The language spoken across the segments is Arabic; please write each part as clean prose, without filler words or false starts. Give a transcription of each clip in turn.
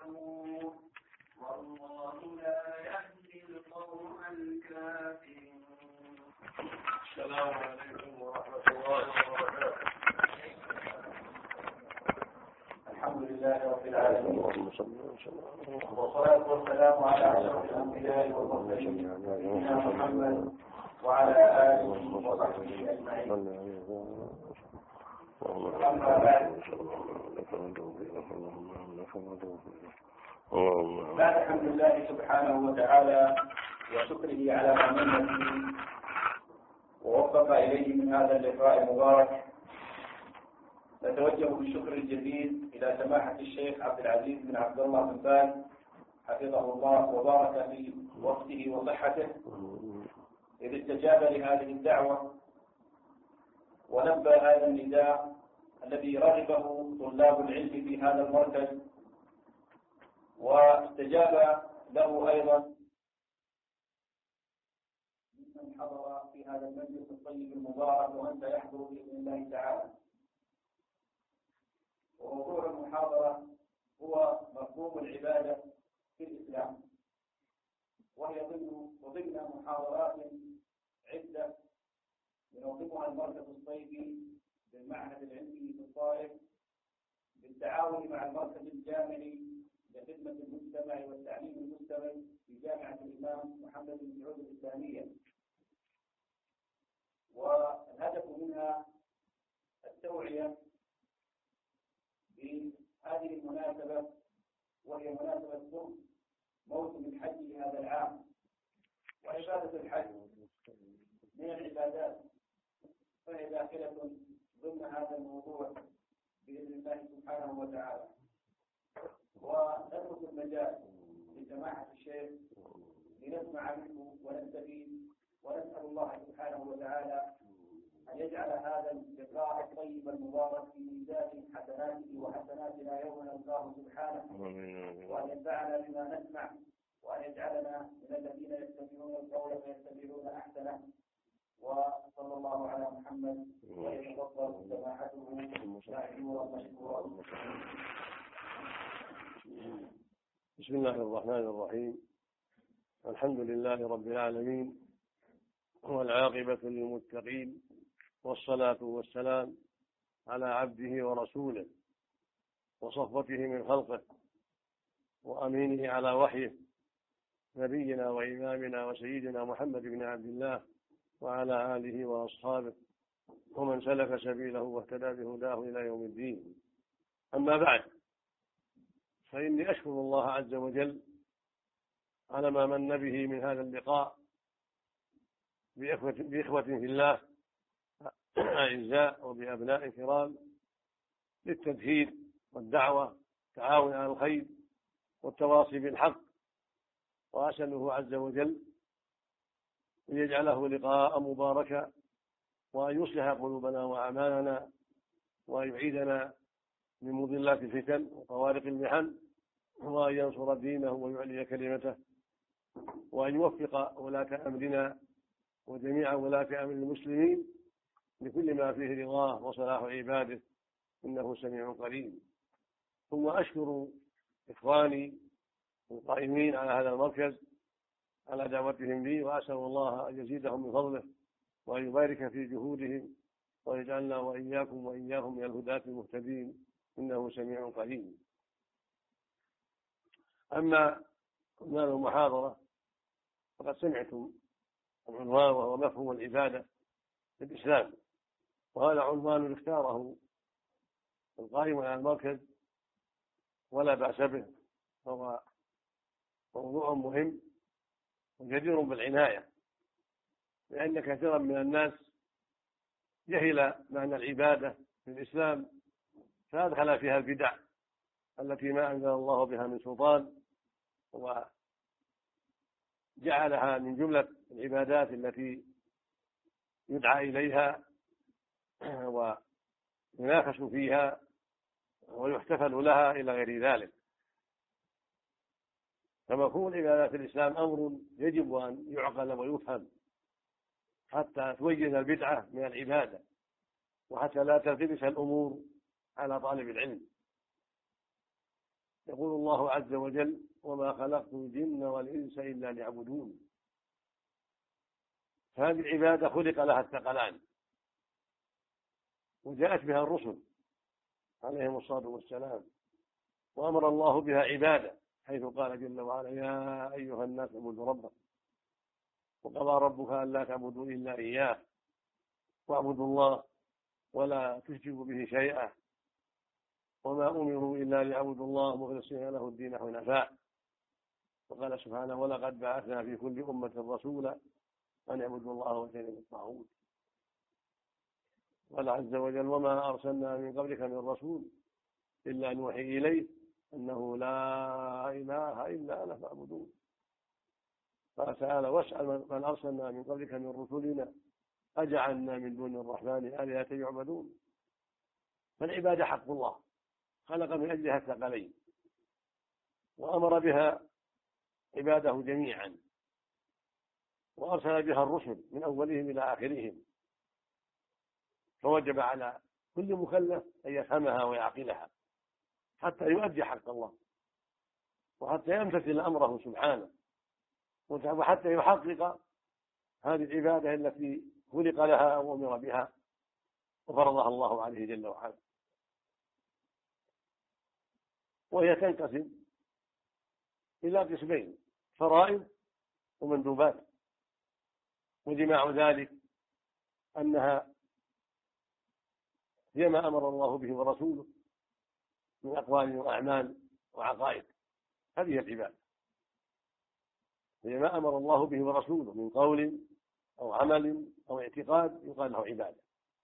يعلمون والله لا يهدي القوم الكافرين. السلام عليكم ورحمة الله وبركاته. الحمد لله رب العالمين، والصلاة والسلام على أشرف الأنبياء والمرسلين سيدنا محمد وعلى آله وصحبه أجمعين. أما بعد الحمد لله سبحانه وتعالى وشكره على منته ووفق إليه من هذا اللقاء المبارك، نتوجه بالشكر الجزيل إلى سماحة الشيخ عبد العزيز بن عبد الله بن باز حفظه الله وبارك في وقته وصحته، إذ استجاب لهذه الدعوة ونبى هذا النداء الذي رغبه طلاب العلم في هذا المركز، واستجاب له أيضا من حضر في هذا المجلس الطيب المبارك ومن سيحضر بإذن الله تعالى. وموضوع المحاضرة هو مفهوم العبادة في الإسلام، وهي ضمن محاضرات عدة ينظمها المركز الصيفي للمعهد العلمي في الطائف بالتعاون مع المركز الجامعي لخدمة المجتمع والتعليم المستمر في جامعة الإمام محمد بن سعود الإسلامية. والهدف منها التوعية بهذه المناسبة، وهي مناسبة قرب موسم الحج لهذا العام. وعبادة الحج من العبادات، فهي داخلة ضمن هذا الموضوع بإذن الله سبحانه وتعالى. ونترك المجال لسماحة الشيخ لنسمع منه ونستفيد، ونسأل الله سبحانه وتعالى أن يجعل هذا اللقاء الطيب المبارك في ميزان حسناته وحسناتنا يوم نلقاه سبحانه، وأن ينفعنا بما نسمع، وأن يجعلنا من الذين يستمعون القول فيتبعون أحسنه. وصلى الله على محمد ويتفضل سماحته مشاهدورا مشكورا. بسم الله الرحمن الرحيم. الحمد لله رب العالمين، والعاقبة للمتقين، والصلاة والسلام على عبده ورسوله وصفوته من خلقه وأمينه على وحيه، نبينا وإمامنا وسيدنا محمد بن عبد الله وعلى آله وأصحابه ومن سلك سبيله واهتدى بهداه إلى يوم الدين. أما بعد، فإني أشكر الله عز وجل على ما من به من هذا اللقاء بإخوة في الله أعزاء وبأبناء كرام للتذكير والدعوة، التعاون على الخير والتواصي بالحق. وأسأله عز وجل أن يجعله لقاء مباركا، وأن يصلح قلوبنا وأعمالنا، وأن يعيدنا من مضلات الفتن وطوارق المحن، وأن ينصر دينه ويعلي كلمته، وأن يوفق ولاة أمرنا وجميع ولاة أمر المسلمين لكل ما فيه رضاه وصلاح عباده، إنه سميع قريب. ثم أشكر إخواني القائمين على هذا المركز على دعوتهم لي، وأسأل الله أن يزيدهم من فضله وأن يبارك في جهودهم، ويجعلنا وإياكم وإياهم من الهداة المهتدين، إنه سميع قريب. أما عنوان المحاضرة فقد سمعتم العنوان، وهو مفهوم العبادة في الإسلام، وهذا عنوان اختاره القائم على المركز ولا بأس به، فهو موضوع مهم وجدير بالعناية، لأن كثيرا من الناس جهل معنى العبادة في الإسلام فأدخل فيها البدع التي ما أنزل الله بها من سلطان، وجعلها من جملة العبادات التي يدعى إليها وينافس فيها ويحتفل لها إلى غير ذلك. فمفهوم العبادة في الإسلام أمر يجب أن يعقل ويفهم حتى توجه البدعة من العبادة، وحتى لا تلتبس الأمور على طالب العلم، يقول الله عز وجل: وما خلقت الجن والإنس إلا ليعبدون. فهذه العبادة خلق لها الثقلان، وجاءت بها الرسل عليهم الصلاة والسلام، وأمر الله بها عبادة، حيث قال جل وعلا: يا أيها الناس اعبدوا ربكم وقضى ربك ألا تعبدوا إلا إياه واعبدوا الله ولا تشركوا به شيئا وما أمروا إلا ليعبدوا الله مخلصين له الدين حنفاء. وقال سبحانه: ولقد بعثنا في كل أمة رسولا أن اعبدوا الله واجتنبوا الطاغوت. قال عز وجل: وما أرسلنا من قبلك من رسول إلا نوحي إليه أنه لا إله إلا أنا فاعبدون. قال تعالى: واسأل من أرسلنا من قبلك من رسلنا أجعلنا من دون الرحمن آلهة يعبدون. فالعبادة حق الله خلق من أجلها الثقلين، وأمر بها عباده جميعا، وأرسل بها الرسل من أولهم إلى آخرهم، فوجب على كل مكلف أن يفهمها ويعقلها حتى يؤدي حق الله، وحتى يمتثل أمره سبحانه، وحتى يحقق هذه العبادة التي خلق لها أو أمر بها وفرضها الله عليه جل وعلا. وهي تنقسم إلى قسمين: فرائض ومندوبات. وجماع ذلك أنها هي ما أمر الله به ورسوله من أقوال وأعمال وعقائد، هذه العبادة هي ما أمر الله به ورسوله من قول أو عمل أو اعتقاد يقال له عبادة.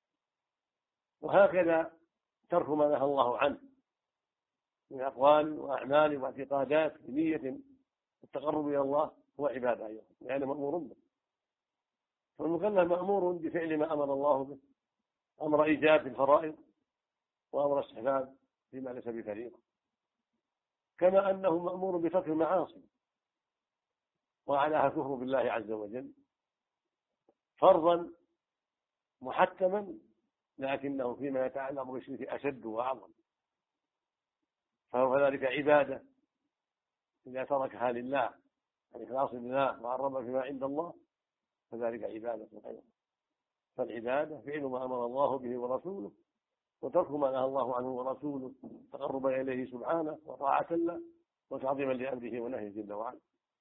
وهكذا ترك ما نهى الله عنه من أقوال وأعمال واعتقادات بنية التقرب إلى الله هو عبادة أيضا، يعني مأمور به. فالمكلف مأمور بفعل ما أمر الله به، أمر إيجاب في الفرائض وأمر استحباب فيما ليس بفريضة، كما أنه مأمور بترك المعاصي وعلاها كفر بالله عز وجل فرضا محتما، لكنه فيما يتعلق بالشرك أشد وأعظم، فهو ذلك عبادة إذا تركها لله الإخلاص لله وعرض فيما عند الله فذلك عبادة أيضا. فالعبادة فعل ما أمر الله به ورسوله، وترك ما نهى الله عنه ورسوله تقربا إليه سبحانه وطاعة له وتعظيما لأمره ونهيه جل وعلا.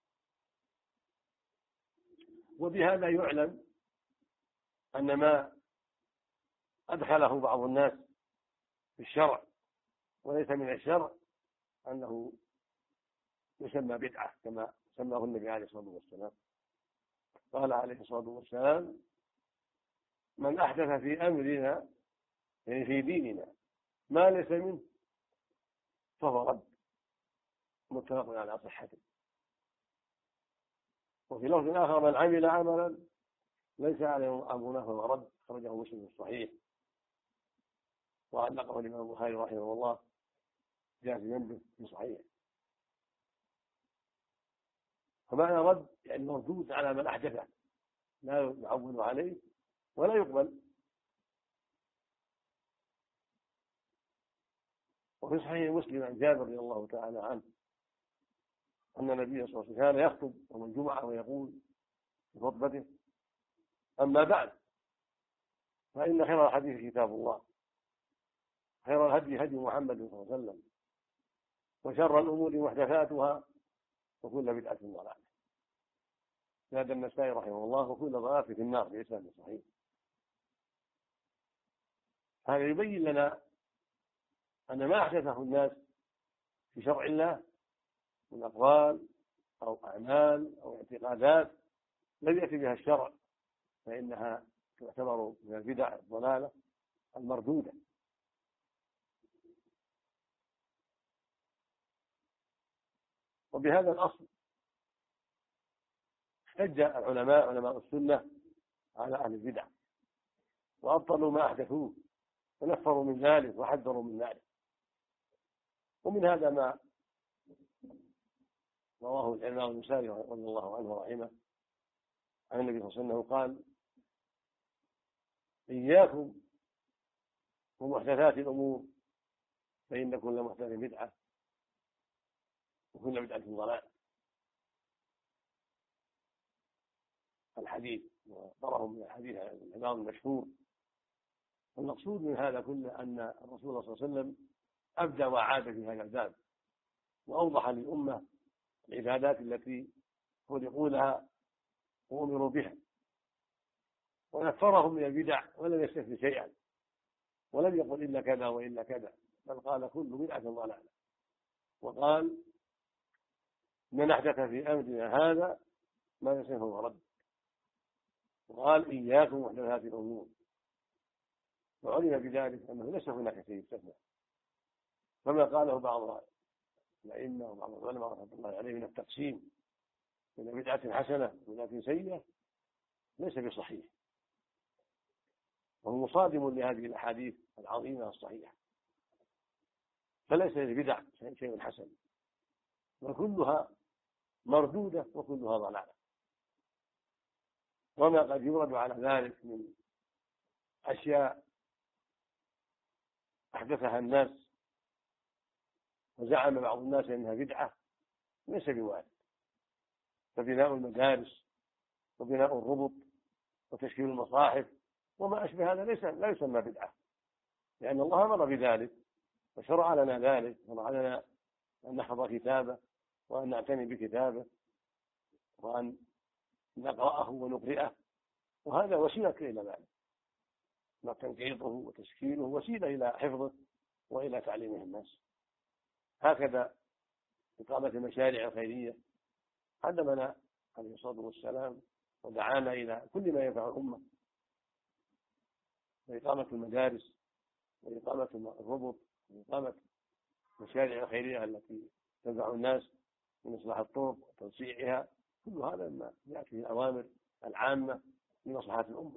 وبهذا يعلم أن ما أدخله بعض الناس في الشرع وليس من الشرع أنه يسمى بدعة كما سماه النبي عليه الصلاة والسلام. قال عليه الصلاة والسلام: من أحدث في أمرنا يعني في ديننا ما ليس منه فهو رد، متفق على صحته. وفي لفظ آخر: من عمل عملا ليس عليه أمرنا فهو رد، خرجه مسلم في الصحيح وعلقه الإمام البخاري رحمه الله جاء في جنبه في صحيح. فمعنى رد يعني مردود على من أحدثه، لا يعول عليه ولا يقبل. وفي صحيح مسلم عن جابر رضي الله تعالى عنه أن النبي صلى الله عليه وسلم كان يخطب يوم الجمعة ويقول في خطبته: أما بعد فإن خير الحديث كتاب الله، خير الهدي هدي محمد صلى الله عليه وسلم، وشر الأمور محدثاتها وكل بدعة ضلالة. زاد النسائي رحمه الله: وكل ضلالة في النار بإسناد صحيح. هذا يبين لنا أن ما أحدثه الناس في شرع الله من أقوال أو أعمال أو اعتقادات لم يأتي بها الشرع فإنها تعتبر من البدع الضلالة المردودة. وبهذا الأصل احتج علماء السنة على أهل البدع وأبطلوا ما أحدثوه ونفروا من ذلك وحذروا من ذلك. ومن هذا ما رواه الإمام النسائي رضي الله عنه ورحمه عن النبي صلى الله عليه وسلم قال: إياكم ومحدثات الأمور فإن كل محدث بدعة وكل بدعة ضلال. الحديث وضرهم من الحديث العظام المشهور. المقصود من هذا كله أن الرسول صلى الله عليه وسلم أبدى وأعاد في هذا الباب، وأوضح للأمة العبادات التي خلقوا لها وأمروا بها، ونفرهم من البدع ولم يستثن شيئا، ولم يقل إلا كذا وإلا كذا، بل قال كل بدعة ضلالة، وقال من أحدث في أمرنا هذا ما ليس فهو رد، وقال إياكم محدثات الأمور، وعلم بذلك أنه ليس هناك شيء يستثنى، كما قاله بعض الأئمة وبعض العلماء رحمة الله عليه من التقسيم بين بدعة حسنة وبدعة سيئة ليس بصحيح، وهو مصادم لهذه الأحاديث العظيمة الصحيحة. فليس للبدع شيء حسن، وكلها مردودة وكلها ضلالة، وما قد يورد على ذلك من أشياء أحدثها الناس وزعم بعض الناس أنها بدعة ليس بوارد. فبناء المدارس وبناء الربط وتشكيل المصاحف وما أشبه هذا لا يسمى بدعة، لأن الله أمر بذلك وشرع لنا ذلك، شرع لنا أن نحفظ كتابه وأن نعتني بكتابه وأن نقرأه ونقرئه، وهذا وسيلة إلى ذلك، تنقيطه وتشكيله وسيلة إلى حفظه وإلى تعليمه الناس. هكذا إقامة المشاريع الخيرية علمنا عليه الصلاة والسلام ودعانا إلى كل ما ينفع الأمة، وإقامة المدارس وإقامة الربط وإقامة المشاريع الخيرية التي تنفع الناس من إصلاح الطرق وتوسيعها، كل هذا ما يأتي الأوامر العامة لمصلحة الأمة.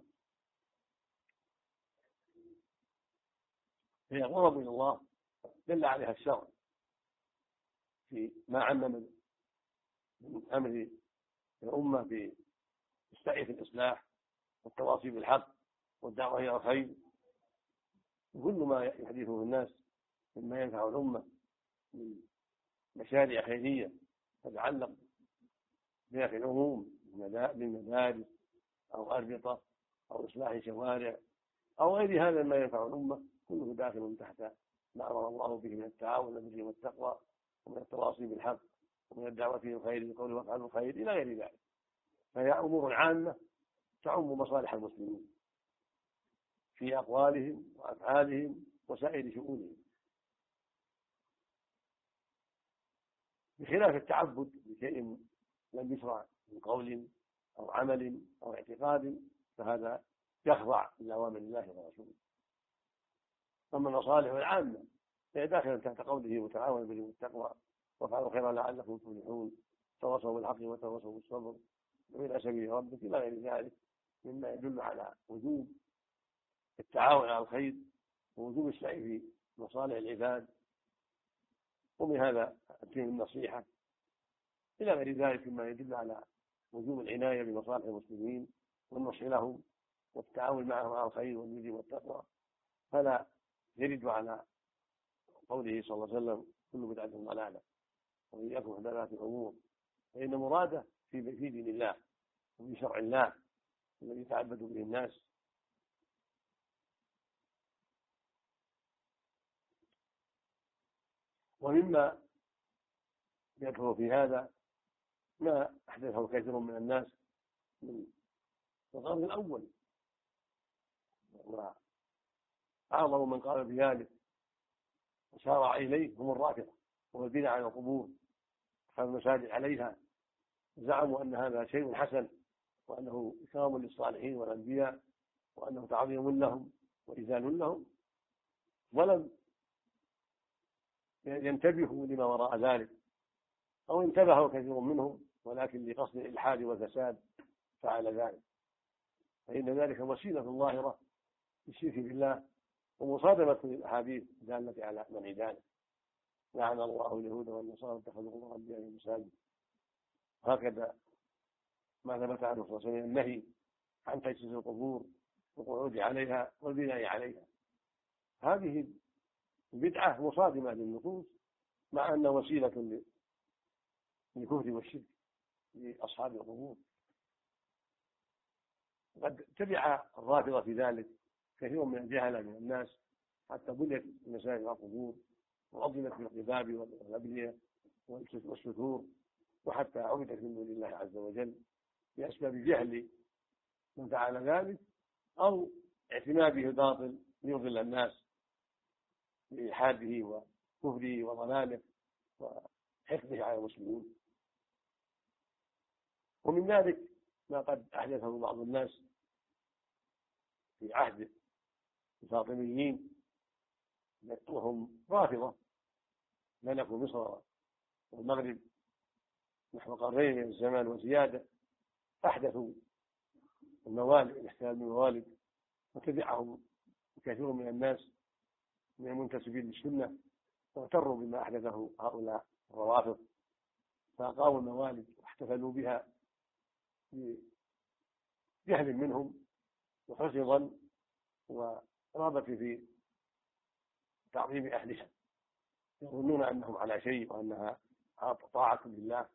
هي قرب إلى الله دل عليها الشرع في ما عم من أمر الأمة بالسعي في الإصلاح والتواصي بالحق والدعوة إلى الخير، وكل ما يحدثه الناس مما ينفع الأمة من مشاريع خيرية تتعلق بها في العموم من مدارس أو أربطة أو إصلاح شوارع أو غير هذا ما ينفع الأمة، كله داخل تحت ما أمر الله به من التعاون على البر والتقوى ومن التواصي بالحق ومن الدعوة إلى الخير بالقول وافعلوا الخير إلى غير ذلك. فهي أمور عامة تعم مصالح المسلمين في أقوالهم وأفعالهم وسائر شؤونهم، بخلاف التعبد بشيء لم يشرع من قول أو عمل أو اعتقاد، فهذا يخضع لأوامر الله ورسوله. أما المصالح العامة فهي داخلة تحت قوله وتعاونوا بالبر والتقوى وافعلوا خيرا لعلكم تفلحون، تواصوا بالحق وتواصوا بالصبر وإلى سبيل ربك إلى غير ذلك مما يدل على وجوب التعاون على الخير ووجوب السعي في مصالح العباد، ومن هذا الدين النصيحة إلى غير ذلك مما يدل على وجوب العناية بمصالح المسلمين والنصح لهم والتعاون معهم على الخير والبر والتقوى. فلا يرد على قوله صلى الله عليه وسلم كل بدعة ضلالة وإياكم محدثات الأمور، فإن مراده في دين الله وفي شرع الله الذي يتعبد به الناس. ومما يدخل في هذا ما أحدثه كثير من الناس من القرن الأول، وأعظم من قال بذلك وشارع إليه هم الرافضة والبدع على القبور أصحاب المساجد عليها، زعموا أن هذا شيء حسن وأنه إكرام للصالحين والأنبياء وأنه تعظيم لهم وإذلال لهم، ولم ينتبهوا لما وراء ذلك، أو انتبهوا كثير منهم ولكن لقصد الإلحاد والفساد فعل ذلك، فإن ذلك وسيلة ظاهرة للشرك بالله ومصادمة للأحاديث الدالة على منع ذلك. لعن الله اليهود والنصارى اتخذوا الله أنبياء مساجد. هكذا ما ثبت عنه صلى الله عليه وسلم النهي عن تجسيس القبور والقعود عليها والبناء عليها. هذه البدعة مصادمة للنصوص مع أنها وسيلة الكفر والشرك لأصحاب القبور. قد تبع الرافضة في ذلك كثير من الجهلة من الناس، حتى بنيت المساجد على القبور وعظمت بالقباب والأبنية والستور، وحتى عبدت من دون الله عز وجل بأسباب جهل من فعل ذلك أو اعتماده الباطل ليضل الناس بإلحاده وكفره وضلاله وحقده على المسلمين. ومن ذلك ما قد أحدثه بعض الناس في عهد الفاطميين وهم رافضة ملكوا مصر والمغرب نحو قرنين من الزمان وزيادة، أحدثوا الموالد، الاحتلال بالموالد، وتبعهم كثير من الناس من المنتسبين للسنة واغتروا بما أحدثه هؤلاء الروافض، فأقاموا الموالد واحتفلوا بها بجهل منهم وحسن ظن ورغبة في تعظيم أهلها، يظنون أنهم على شيء وأنها طاعة لله،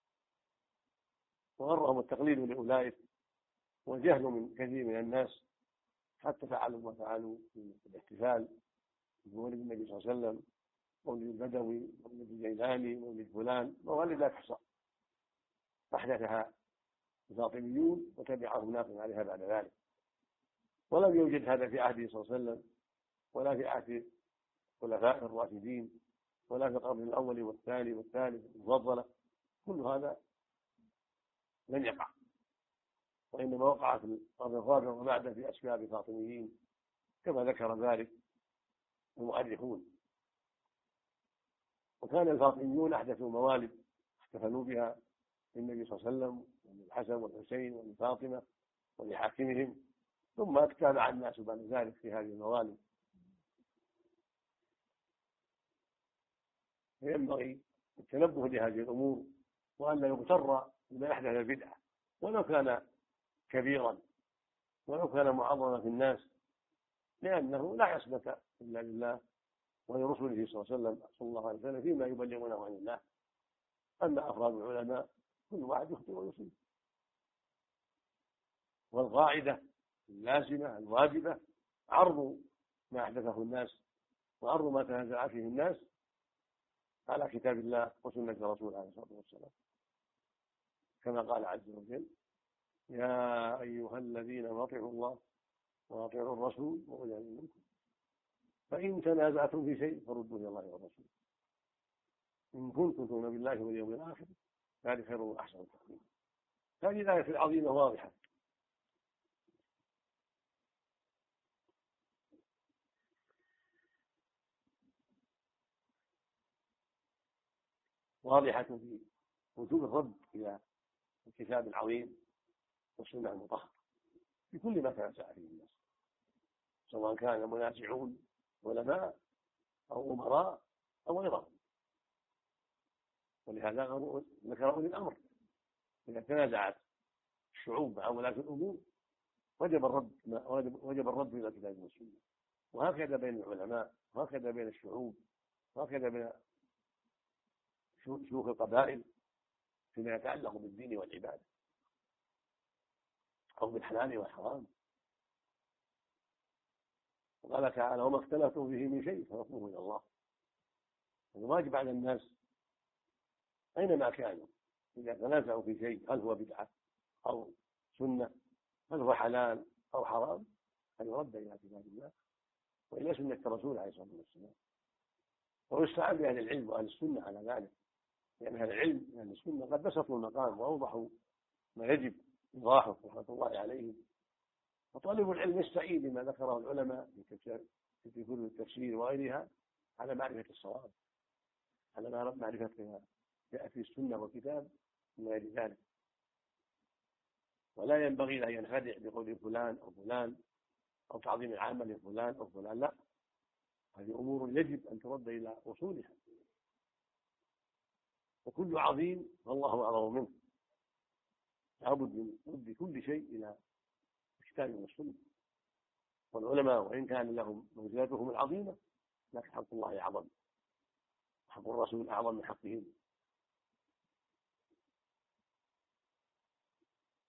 وغرهم التقليد لأولئك والجهل من كثير من الناس، حتى فعلوا ما فعلوا في الاحتفال بمولد النبي صلى الله عليه وسلم، مولد البدوي، مولد الجيلاني، مولد فلان، موالد لا تحصى أحدثها الفاطميون وتبعهم ناس عليها بعد ذلك. ولم يوجد هذا في عهده صلى الله عليه وسلم ولا في عهد الخلفاء الراشدين ولا في القرن الأول والثاني والثالث المفضلة، كل هذا لم يقع، وإنما وقع في القرن الرابع وبعده في أسباب الفاطميين كما ذكر ذلك المؤرخون. وكان الفاطميون أحدثوا موالد احتفلوا بها للنبي صلى الله عليه وسلم وللحسن والحسين ولفاطمة ولحاكمهم، ثم اتبع الناس بعد ذلك في هذه الموالد. فينبغي التنبه لهذه الأمور وأن لا يغتر بما أحدث البدعة ولو كان كبيرا ولو كان معظما في الناس، لأنه لا يثبت إلا لله ولرسوله صلى الله عليه وسلم فيما يبلغونه عن الله. أما أفراد العلماء كل واحد يخطئ ويصيب، والقاعدة اللازمة الواجبة عرض ما أحدثه الناس وعرض ما تنازع فيه الناس على كتاب الله وسنة رسوله عليه الصلاة والسلام، كما قال عز وجل: يا أيها الذين أطيعوا الله وأطيعوا الرسول وأولي الأمر منكم فإن تنازعتم في شيء فردوه إلى الله والرسول إن كنتم تؤمنون بالله واليوم الآخر ذلك خير وأحسن تأويلا. هذه الآية العظيمة واضحة، في وجوب الرد إلى الكتاب العظيم والسنة المطهرة في كل ما تنازع فيه الناس، سواء كان منازعون علماء أو أمراء أو غيرهم. ولهذا ذكر أولي الأمر إذا تنازعت الشعوب مع ولاة الأمور وجب الرد إلى الكتاب والسنة، وهكذا بين العلماء وهكذا بين الشعوب وهكذا بين شيوخ القبائل فيما يتعلق بالدين والعبادة أو بالحلال والحرام. وقال تعالى: وما اختلفتم فيه من شيء فحكمه إلى الله. الواجب على الناس أينما كانوا إذا تنازعوا في شيء، هل هو بدعة أو سنة، هل هو حلال أو حرام، أن يرد إلى كتاب الله وإلى سنة الرسول عليه الصلاة والسلام، ويستعان بأهل العلم وأهل السنة على ذلك، لأن أهل العلم وأهل السنة قد بسطوا المقام وأوضحوا ما يجب إيضاحه رحمة الله عليهم. وطالب العلم يستعين بما ذكره العلماء في كتب التفسير وغيرها على معرفة الصواب، على معرفة ما جاء في السنة والكتاب من غير ذلك. ولا ينبغي أن ينخدع بقول فلان أو فلان أو تعظيم العامة لفلان أو فلان، لا، هذه أمور يجب أن ترد إلى أصولها، وكل عظيم فالله أعظم منه، لابد من رد كل شيء إلى الكتاب والسنة. والعلماء وإن كان لهم منزلتهم العظيمة لكن حق الله أعظم، حق الرسول أعظم من حقهم،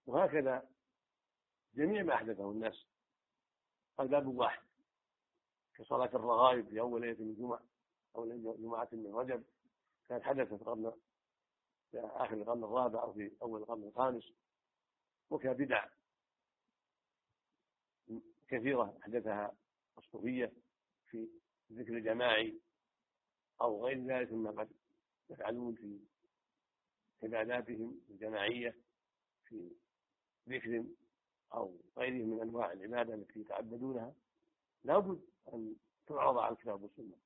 وهكذا جميع ما أحدثه الناس الباب واحد، كصلاة الرغائب في أول ليلة من الجمعة أو جمعة من رجب كانت حدثت في آخر القرن الرابع أو في أول القرن الخامس، وكبدع كثيرة أحدثها الصوفية في الذكر الجماعي أو غير ذلك مما قد يفعلون في عباداتهم الجماعية في ذكر أو غيره من أنواع العبادة التي يتعبدونها، لابد أن تعرض على الكتاب والسنة.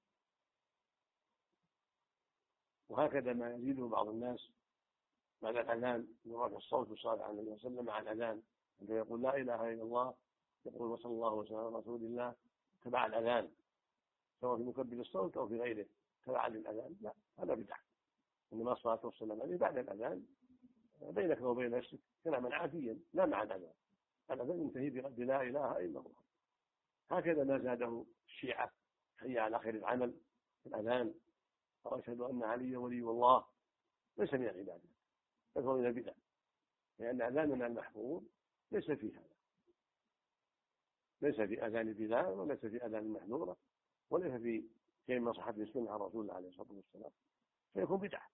وهكذا ما يزيده بعض الناس بعد الأذان برفع الصوت والصلاة على النبي صلى الله عليه وسلم مع الأذان، عندما يقول لا إله إلا الله يقول وصلى الله وسلم على رسول الله تبع الأذان، سواء في مكبر الصوت أو في غيره تبع للأذان، لا، هذا بدعة. إنما الصلاة والسلام عليه بعد الأذان بينك وبين نفسك كلاما عافيا لا مع الأذان. الأذان ينتهي بقد لا إله إلا الله. هكذا ما زاده الشيعة حي على خير العمل في الأذان وأشهد أن علي ولي الله، ليس من العبادة بل هو من البدع، لأن أذاننا المحفوظ ليس في هذا، ليس في أذان البلال وليس في أذان المحذورة وليس في شيء من صحة السنة عن رسول الله عليه الصلاة والسلام، فيكون بدعة.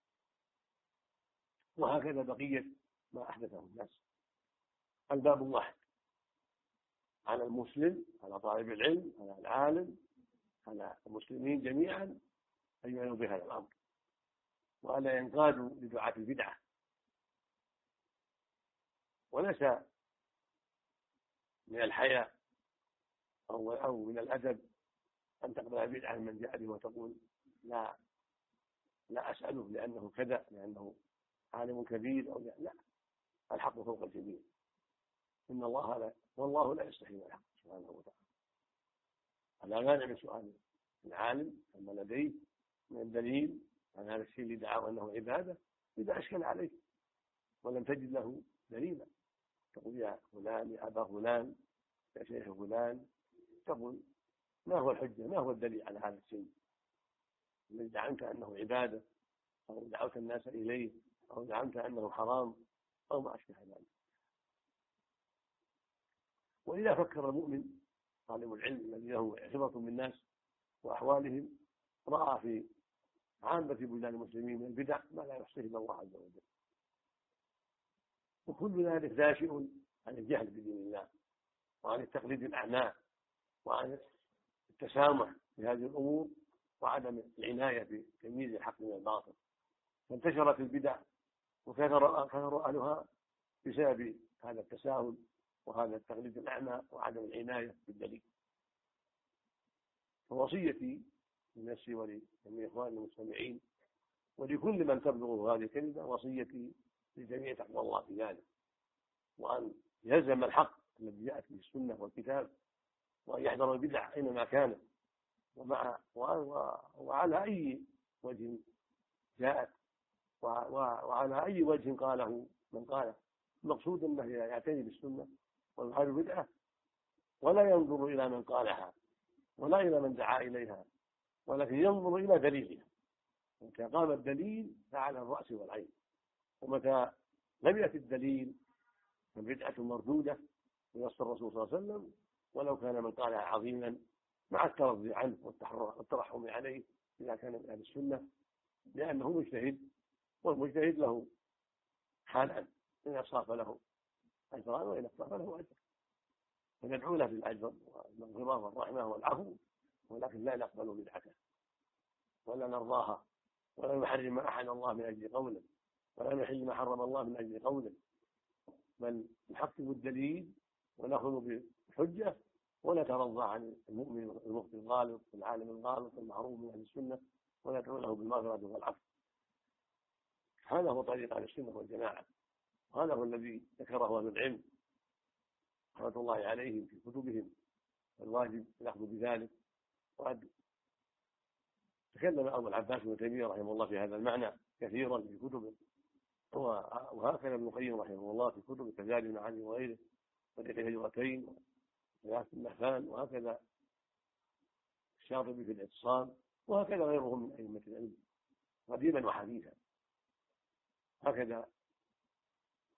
وهكذا بقية ما أحدثه الناس. الباب واحد على المسلم، على طالب العلم، على العالم، على المسلمين جميعا أن يعنوا بهذا الأمر وألا ينقادوا لدعاة البدعة. وليس من الحياء أو من الأدب أن تقبل بدعة من جاء به وتقول لا أسأله لأنه كذا، لأنه عالم كبير أو لا، الحق فوق الجميع. إن الله لا والله لا يستحي من الحق سبحانه وتعالى. لا مانع من سؤال العالم أما لديه من الدليل عن هذا الشيء اللي دعاه أنه عبادة إذا أشكل عليه ولم تجد له دليلا، تقول يا فلان يا أبا فلان يا شيخ فلان، تقول ما هو الحجة، ما هو الدليل على هذا الشيء الذي زعمت أنه عبادة أو دعوت الناس إليه أو زعمت أنه حرام أو ما أشبه ذلك. وإذا فكر المؤمن طالب العلم الذي له عصمة بالناس وأحوالهم رأى في عامة بلدان المسلمين من البدع ما لا يحصيه إلا الله عز وجل، وكل ذلك ناشئ عن الجهل بدين الله وعن التقليد الأعمى وعن التسامح بهذه الأمور وعدم العناية بتمييز الحق من الباطل، فانتشرت البدع وكثر أهلها بسبب هذا التساهل وهذا التقليد الأعمى وعدم العناية بالدليل. فوصيتي لنفسي ولجميع إخواننا المستمعين ولكل من تبلغه هذه الكلمة، وصيتي لجميع تقوى الله في ذلك، وأن يلزم الحق الذي جاءت به السنة والكتاب، وأن يحذر البدع أينما كانت وعلى أي وجه جاءت وعلى أي وجه قاله من قاله. المقصود أنه يعتني بالسنة ويحارب البدعة ولا ينظر إلى من قالها ولا إلى من دعا إليها، ولكن ينظر إلى دليلها. متى قام الدليل فعلى الرأس والعين، ومتى لم يأتي الدليل فالبدعة مردودة بنص الرسول صلى الله عليه وسلم ولو كان من قالها عظيما، مع الترضي عنه والترحم عليه إذا كان من أهل السنة، لأنه مجتهد والمجتهد له حالان، إن أصاب له أجران وإن أخطأ له أجر، فندعو له بالأجر والمغفرة والرحمة والعفو، ولكن لا نقبل بدعته ولا نرضاها ولا نحرم ما أحل الله من أجل قوله ولا نحل ما حرم الله من أجل قوله، بل نحقق الدليل ونأخذ بالحجة ونترضى عن المؤمن المخطئ الغالط والعالم الغالط المعروف من أهل السنة وندعو له بالمغفرة والعفو. هذا هو طريق أهل السنة والجماعة، وهذا هو الذي ذكره أهل العلم رحمة الله عليهم في كتبهم، والواجب الأخذ بذلك. وقد تكلم أبو العباس بن تيمية رحمه الله في هذا المعنى كثيرا في كتبه، وهكذا ابن القيم رحمه الله في كتبه كزاد المعاني وغيره، طريق الهجرتين وإغاثة النهفان، وهكذا الشاطبي في الاعتصام، وهكذا غيرهم من أئمة العلم قديما وحديثا. هكذا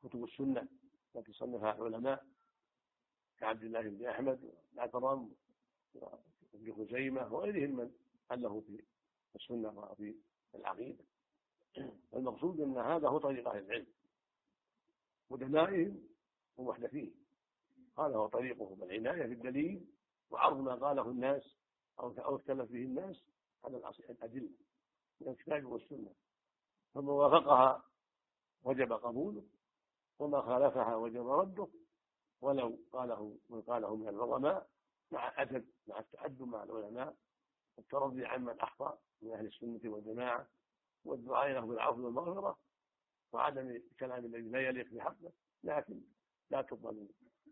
كتب السنة التي صنفها العلماء كعبد الله بن أحمد الأكرم وابن خزيمة وغيرهم من ألفوا في السنة وفي العقيدة. المقصود أن هذا هو طريق أهل العلم، قدمائهم ومحدثين، هذا هو طريقهم، العناية بالدليل وعرض ما قاله الناس أو اختلف به الناس على الأدلة من الكتاب والسنة، فمن وافقها وجب قبوله وما خالفها وجب رده، ولو قاله من قاله من العظماء مع أدب، مع التأدب مع العلماء والترضي عمن أخطأ من أهل السنة والجماعة والدعاء له بالعفو والمغفرة وعدم الكلام الذي لا يليق بحقه، لكن لا تقبل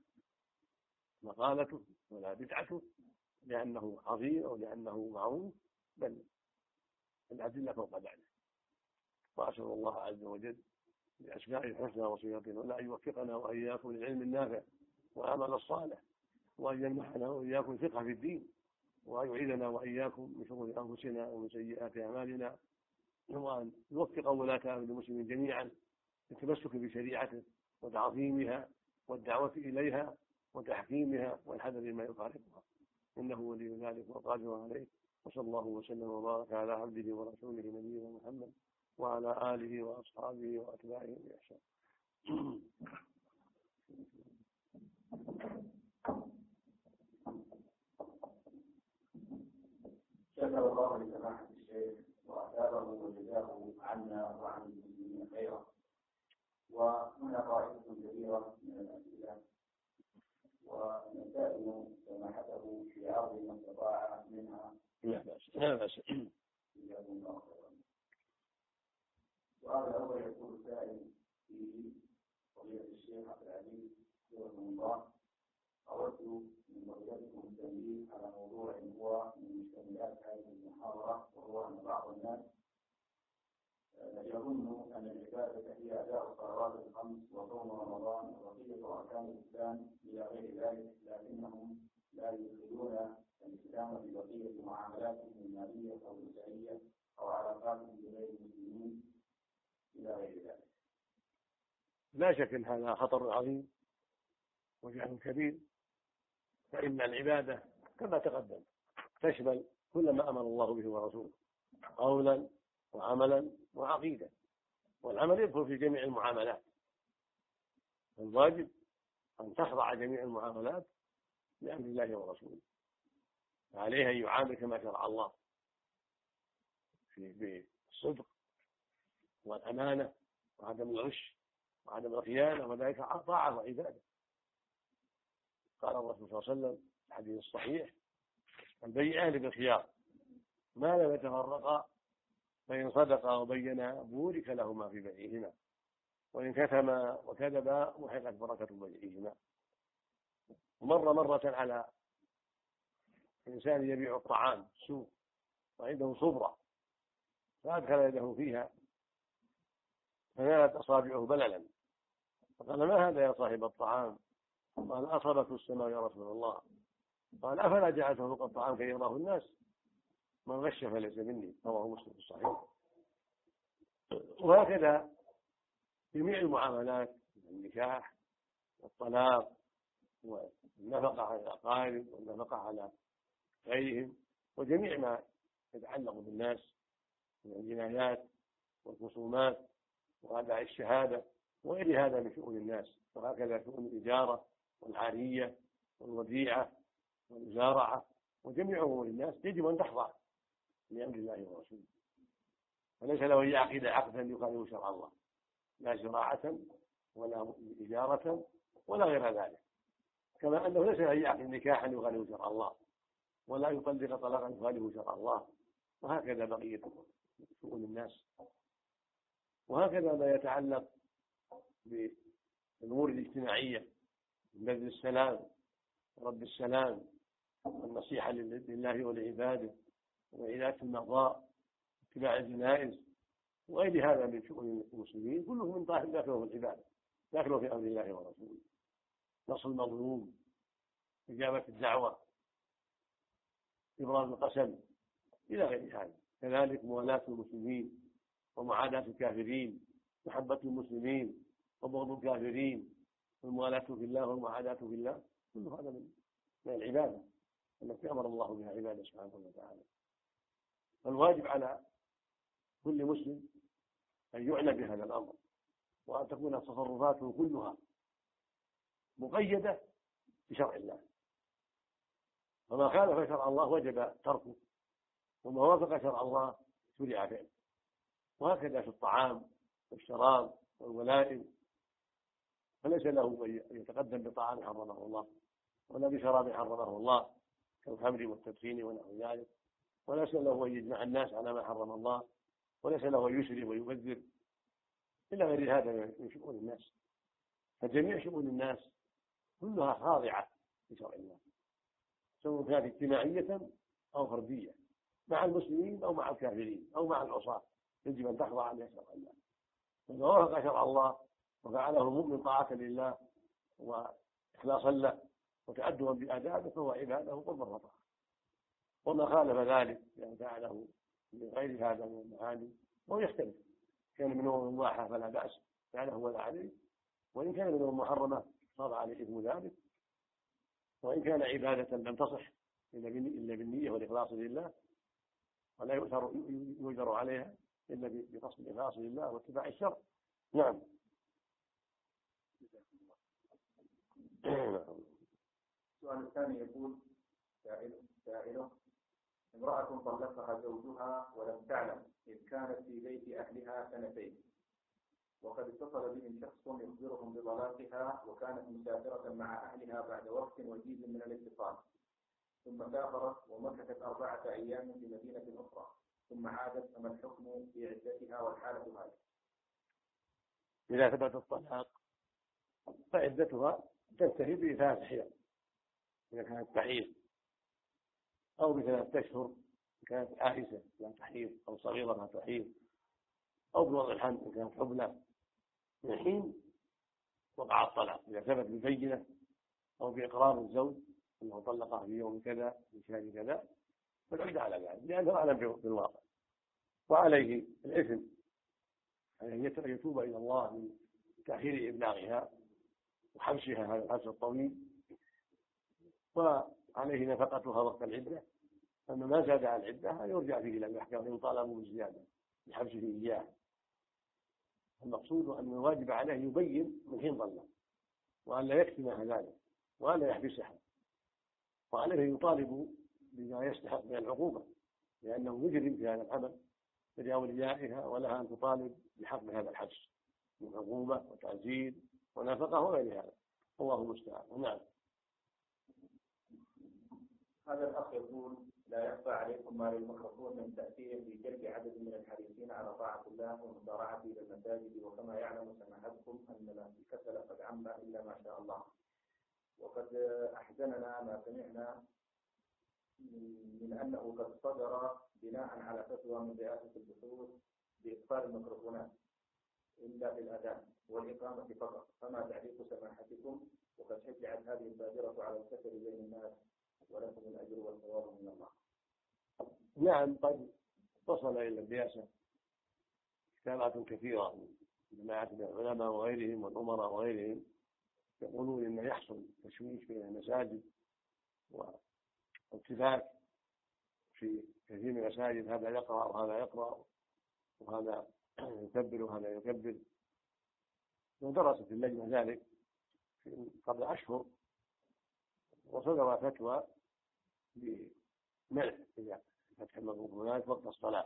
مقالته ولا بدعته لأنه عظيم أو لأنه معروف، بل الأدلة فوق ذلك. وأسأل الله عز وجل بأسمائه الحسنى وصفاته ولا أن يوفقنا وإياكم للعلم النافع والعمل الصالح، وأن يمنحنا وإياكم الفقه في الدين، وأن يعيذنا وإياكم من شرور أنفسنا ومن سيئات أعمالنا، وأن يوفق ولاة أمر المسلمين جميعا للتمسك بشريعته وتعظيمها والدعوة إليها وتحكيمها والحذر ما يخالفها، إنه ولي ذلك والقادر عليه. وصلى الله وسلم وبارك على عبده ورسوله نبينا محمد وعلى آله وأصحابه وأتباعه بإحسان. شكر الله لسماحة الشيخ وأثابه وجزاه عنا وعن المسلمين خيرا. وهنا طائفة كبيرة من الأسئلة ونستأذن سماحته في عرض ما استطاع منها. لا بأس. جزاكم الله خيرا. السؤال الأول يقول السائل في فضيلة الشيخ عبد العزيز حفظه الله، أردت من فضيلتكم التنبيه على موضوع هو من مشتملات هذه المحاضرة، وهو أن بعض الناس يظن أن العبادة هي أداء الصلوات الخمس وصوم رمضان وبقية أركان الإسلام إلى غير ذلك، لكنهم لا يدخلون الإسلام في بقية معاملاتهم المالية أو الأسرية أو علاقاتهم بغير المسلمين إلى غير ذلك. لا شك أن هذا خطر عظيم وجهل كبير، فإن العبادة كما تقدم تشمل كل ما أمر الله به ورسوله قولا وعملا وعقيدة، والعمل يدخل في جميع المعاملات، الواجب أن تخضع جميع المعاملات لأمر الله ورسوله، فعليه أن يعامل كما شرع الله بالصدق والأمانة وعدم الغش وعدم الخيانة، وذلك طاعة وعبادة. قال الرسول صلى الله عليه وسلم في الحديث الصحيح: البيعان بالخيار ما لم يتفرقا، فإن صدقا وبينا بورك لهما في بيعهما، وإن كتما وكذبا محقت بركة بيعهما. ومر مرة على إنسان يبيع الطعام في السوق وعنده صبرة، فأدخل يده فيها فنالت أصابعه بللا، فقال: ما هذا يا صاحب الطعام؟ قال: أصابته السماء يا رسول الله. قال: أفلا جعلته فوق الطعام كي يراه الناس؟ من غش فليس مني. رواه مسلم في الصحيح. وهكذا جميع المعاملات، النكاح والطلاق والنفقة على الأقارب والنفقة على غيرهم وجميع ما يتعلق بالناس من الجنايات والخصومات وأداء الشهادة وغير هذا من شؤون الناس، وهكذا شؤون الإجارة والعارية والوديعة والمزارعة وجميع أمور الناس يجب أن تخضع لأمر الله ورسوله، وليس له أن يعقد عقدا يخالف شرع الله، لا زراعة ولا إجارة ولا غير ذلك، كما أنه ليس له أن يعقد نكاحا يخالف شرع الله ولا يطلق طلاقا يخالف شرع الله، وهكذا بقية شؤون الناس. وهكذا ما يتعلق بالأمور الاجتماعية من بذل السلام ورد السلام والنصيحة لله ولعباده وعلاج المرضى واتباع الجنائز وغير هذا من شؤون المسلمين، كله من طاعة داخله في العبادة، داخله في أمر الله ورسوله، نصر المظلوم، إجابة الدعوة، إبراز القسم إلى غير هذا. كذلك موالاة المسلمين ومعاداة الكافرين، محبة المسلمين وبغض الكافرين والموالاة في الله والمعاداة في الله، كل هذا من العبادة التي أمر الله بها عباده سبحانه وتعالى. فالواجب على كل مسلم أن يعنى بهذا الأمر، وأن تكون تصرفاته كلها مقيدة بشرع الله، فما خالف شرع الله وجب تركه، وما وافق شرع الله شرع فعله. وهكذا في الطعام والشراب والولائم، فليس له أن يتقدم بطعام حرمه الله ولا بشراب حرمه الله كالخمر والتدخين ونحو ذلك، وليس له أن يجمع الناس على ما حرم الله، وليس له أن يسرف ويبذر إلى غير هذا من شؤون الناس. فجميع شؤون الناس كلها خاضعة لشرع الله، سواء كانت اجتماعية أو فردية، مع المسلمين أو مع الكافرين أو مع العصاة، يجب أن تخضع لشرع الله. فإذا وافق شرع الله وفعله المؤمن طاعة لله وإخلاصا له وتأدبا بآدابه فهو عباده قربا وطاعة. وما خالف ذلك لأن فعله من غير هذا من المعاني وهو يختلف، كان منه مباحة فلا بأس فعله ولا عليه، وإن كان منه محرمة صار عليه إثم ذلك، وإن كان عبادة لم تصح إلا بالنية والإخلاص لله، ولا يؤجر عليها إلا بقصد الإخلاص لله واتباع الشرع. نعم. السؤال الثاني يقول سائله: امرأة طلقها زوجها ولم تعلم إذ كانت في بيت أهلها 2 وقد اتصل بهم شخص يخبرهم بطلاقها، وكانت مسافرة مع أهلها بعد وقت وجيز من الاتصال، ثم سافرت ومكثت 4 أيام في مدينة أخرى ثم عادت، فما الحكم في عدتها والحالة هذه؟ إذا ثبت الطلاق فعدتها تنتهي ب3 حيض إذا كانت تحيض، أو ب3 أشهر إن كانت عائسة لا تحيض، أو صغيرة لا تحيض، أو بوضع الحمل إن كانت حبلى، من حين وقع الطلاق إذا ثبت ببينة أو بإقرار الزوج أنه طلقها في يوم كذا في شهر كذا، فالعدة على ذلك لأنه أعلم بالواقع، وعليه الإثم أن يتوب إلى الله من تأخير إبلاغها وحبسها هذا الحبس الطويل، وعليه نفقتها وقت العدة. أما ما زاد عن العدة يرجع فيه إلى الأحكام إن طالبوا بالزيادة لحبسه إياه. المقصود أن الواجب عليه يبين من حين ظل، وأن لا يكتمها ذلك، وأن لا يحبسها، وعليه يطالب بما يستحق من العقوبة، لأنه مجرم في هذا العمل لأوليائها، ولها أن تطالب بحق هذا الحبس من عقوبة وتعزيز ونفقة وغير هذا، والله المستعان. نعم. هذا الأخ يقول: لا يخفى عليكم ما للميكروفون من تأثير في جلب عدد من الحريصين على طاعة الله ومسارعته إلى المساجد، وكما يعلم سماحتكم أن الكسل قد عم إلا ما شاء الله، وقد أحزننا ما سمعنا من أنه قد صدر بناء على فتوى من رئاسة البحوث بإقفال الميكروفونات إلا بالأذان والإقامة فقط، فما تعليق سماحتكم؟ وقد شجعت هذه البادرة على الكسل بين الناس، ولكم الأجر والثواب من الله. نعم، قد وصل إلى الرئاسة كتابات كثيرة من جماعة العلماء وغيرهم والأمراء وغيرهم يقولون إنه يحصل تشويش بين المساجد وارتباك في كثير من المساجد، هذا يقرأ وهذا يقرأ وهذا يكبر وهذا يكبر. ودرست اللجنة ذلك قبل أشهر، وصدر فتوى بمنع إذا فتح الميكروفونات وقت الصلاة،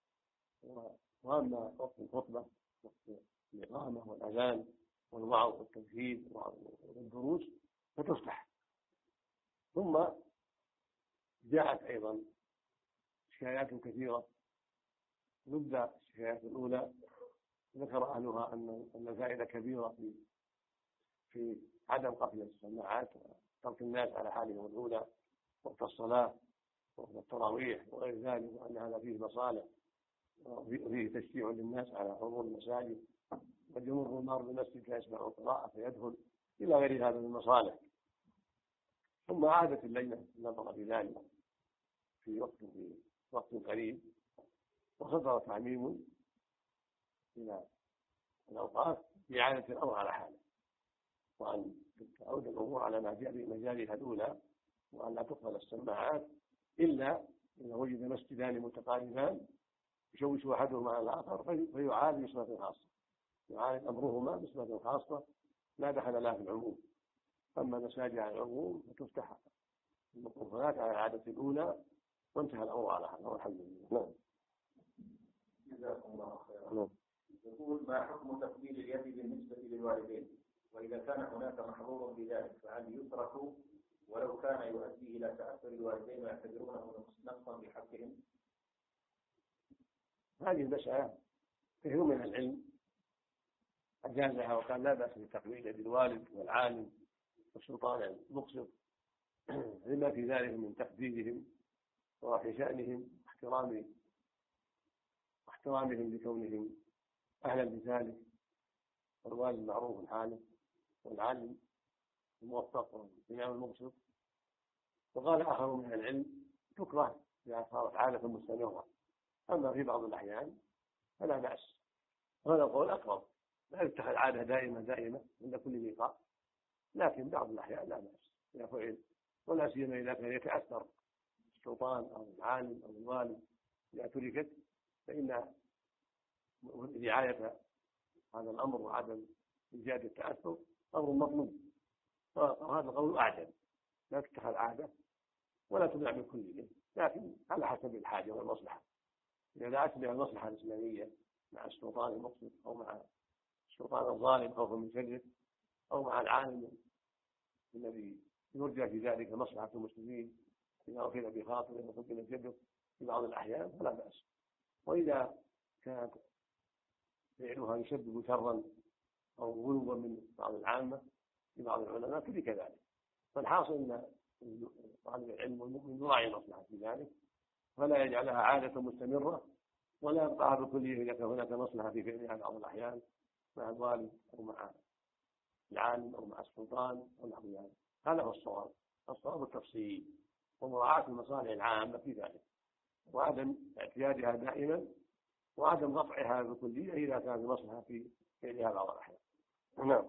وأما وقت الخطبة وقت الإقامة والأذان والوعظ والتنفيذ والدروس فتفتح. ثم جاءت أيضا شكايات كثيرة ضد الشكايات الأولى، ذكر أهلها أن الفائدة كبيرة في عدم قفل السماعات وترك الناس على حالهم الأولى وقت الصلاة وقت التراويح وغير ذلك، وأن هذا فيه مصالح وفيه تشجيع للناس على حضور المساجد، قد يمر المار بالمسجد فيسمع القراءة فيدخل إلى غير هذا من المصالح. ثم عادت اللجنة النظر في ذلك في وقت قريب، وصدر تعميم إلى الأوقاف بإعادة الأمر على حاله، وأن تعود الأمور على مجاريها الأولى، وأن لا تقبل السماعات إلا إذا وجد مسجدان متقاربان يشوش أحدهما على الآخر فيعاد بصفة خاصة، يعاد أمرهما بصفة خاصة لا دخل لها في العموم. أما المساجد على العموم فتفتح الميكروفونات على العادة الأولى وانتهى الأمر على هذا والحمد لله. نعم. جزاكم الله خيرا. يقول: ما حكم تقبيل اليد بالنسبة للوالدين؟ وإذا كان هناك محظور بذلك فهل يترك ولو كان يؤدي إلى تأثر الوالدين ويعتبرونه نقصا بحقهم؟ هذه المسألة كثير من العلم أجازها وقال لا بأس بتقبيل يد الوالد والعالم والسلطان المقسط لما في ذلك من تقديرهم ورفع شأنهم واحترامهم لكونهم أهلا بذلك، والوالد معروف الحالم والعالم الموفق والإمام المقسط. وقال آخر من العلم تكره إذا صارت عادة مستمرة، أما في بعض الأحيان فلا بأس، وهذا القول أقرب، لا يتخذ عادة دائمة عند كل لقاء، لكن بعض الأحيان لا بأس إذا فعل، ولا سيما إذا كان يتأثر السلطان أو العالم أو الوالد إذا تركت، فإن رعاية هذا الأمر وعدم إيجاد التأثر أمر مطلوب، وهذا القول أعجب، لا تتخذ عادة ولا تمنع من كل، لكن على حسب الحاجة والمصلحة. إذا دعت بها المصلحة الإسلامية مع السلطان المقسط أو مع السلطان الظالم خوفا من شره، أو مع العالم الذي يرجى في ذلك مصلحة المسلمين إذا أخذ بخاطره وقبل جده في بعض الأحيان فلا بأس. وإذا كانت فعلها يسبب شرا أو غلوا من بعض العامة في بعض العلماء ترك ذلك، فالحاصل أن طالب العلم والمؤمن يراعي المصلحة في ذلك، فلا يجعلها عادة مستمرة، ولا يبقى بكليه إذا كان هناك مصلحة في فعلها بعض الأحيان مع الوالد أو مع العالم أو مع السلطان أو نحو ذلك. هذا هو الصواب، الصواب التفصيل ومراعاة المصالح العامة في ذلك، وعدم اعتيادها دائما، وعدم رفعها بكلية إذا كان المصلحة في فعلها بعض الأحيان. نعم.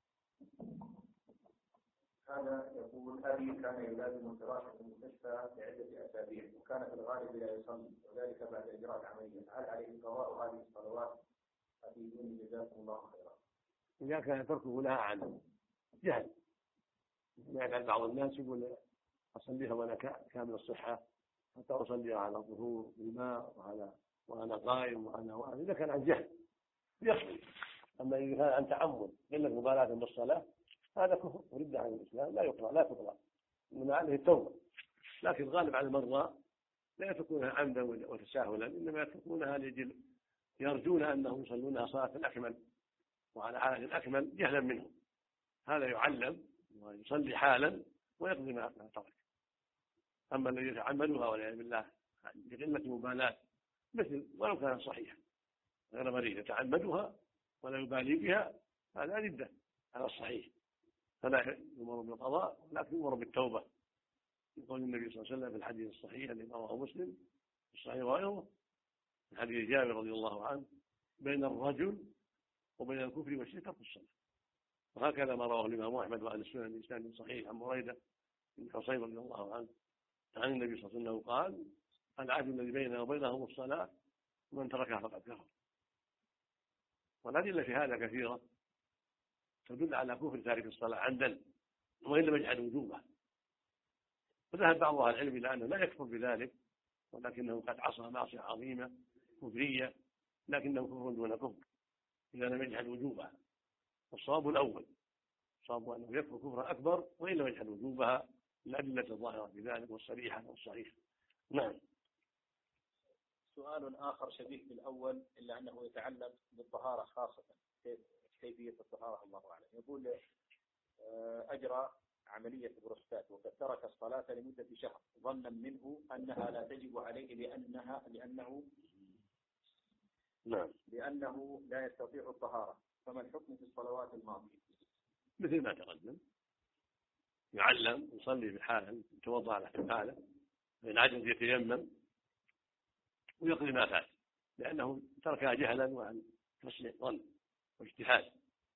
هذا يقول: أبي كان يلازم فراشه في المستشفى لعدة أسابيع، وكان في الغالب لا يصلي، وذلك بعد إجراء العملية، هل عليه قضاء هذه الصلوات؟ أفيدوني جزاكم الله خيرا. إذا كان تركه لها عن جهل، يفعل بعض الناس يقول أصليها وأنا كامل الصحة حتى أصليها على الظهور بالماء وأنا قائم وأنا إذا كان عن جهل يصلي. أما إذا كان عن تعمد قلة مبالاة بالصلاة هذا كفر ورد عن الإسلام، لا يقرأ لا تقرأ، إنما عليه التوبة. لكن الغالب على المرضى لا يتركونها عمدا وتساهلا، إنما يتركونها لأجل يرجون أنهم يصلونها صلاة أكمل وعلى عدد أكمل جهلا منهم، هذا يعلم ويصلي حالا ويقضي ما ترك. أما الذي يتعمدها والعياذ بالله لقلة مبالاة مثل ولو كان صحيحا غير مريض يتعمدها ولا يبالي بها، هذا ردة على الصحيح، فلا يؤمر بالقضاء ولكن يؤمر بالتوبة، يقول النبي صلى الله عليه وسلم في الحديث الصحيح الذي رواه مسلم في الصحيح وغيره من حديث جابر رضي الله عنه: بين الرجل وبين الكفر والشرك ترك الصلاة. وهكذا ما رواه الإمام أحمد وأهل السنن بإسناد صحيح عن بريدة بن حصيب رضي الله عنه عن النبي صلى الله عليه وسلم قال: العهد الذي بيننا وبينهم الصلاة ومن تركها فقد كفر. والأدلة في هذا كثيرة تدل على كفر تارك الصلاة عمدا وإن لم يجحد وجوبها. وذهب بعض أهل العلم إلى أنه لا يكفر بذلك، ولكنه قد عصى معصية عظيمة كفرية، لكنه كفر دون كفر إذا لم يجحد وجوبها. والصواب الأول، الصواب أنه يكفر كفرا أكبر وإن لم يجحد وجوبها، الأدلة الظاهرة في ذلك والصريحة والصحيحة. نعم. سؤال آخر شبيه بالأول إلا أنه يتعلق بالطهارة خاصة، كيفية الطهارة الله أعلم. يقول: أجرى عملية بروستات وقد ترك الصلاة لمدة شهر ظنا منه أنها لا تجب عليه لأنه لا يستطيع الطهارة، فما الحكم في الصلوات الماضية؟ مثل ما تقدم، يعلم يصلي في حاله، يتوضأ على حاله، فإن عجز يتيمم ويقضي ما فات، لأنه تركها جهلا وعن تصليح ظن واجتهاد،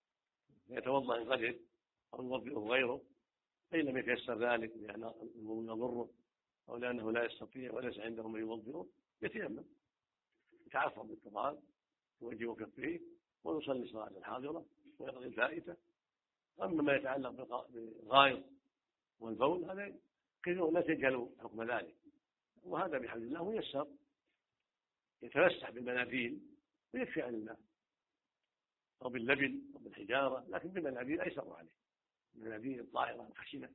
يتوضأ إن قدر أو يوضئه غيره، فإن لم يتيسر ذلك لأن الوضوء يضره أو لأنه لا يستطيع وليس عنده من يوضئه يتيمم، يتعفض بالتراب يوجه كفيه ويصلي صلاة الحاضرة ويقضي الفائتة. أما ما يتعلق بالغائط والبول هذا كثير لا تجهل حكم ذلك، وهذا بحمد الله ميسر، يتمسح بالمناديل ويكفي عن الماء أو باللبن أو بالحجارة، لكن بالمناديل أيسر عليه، المناديل الطائرة الخشنة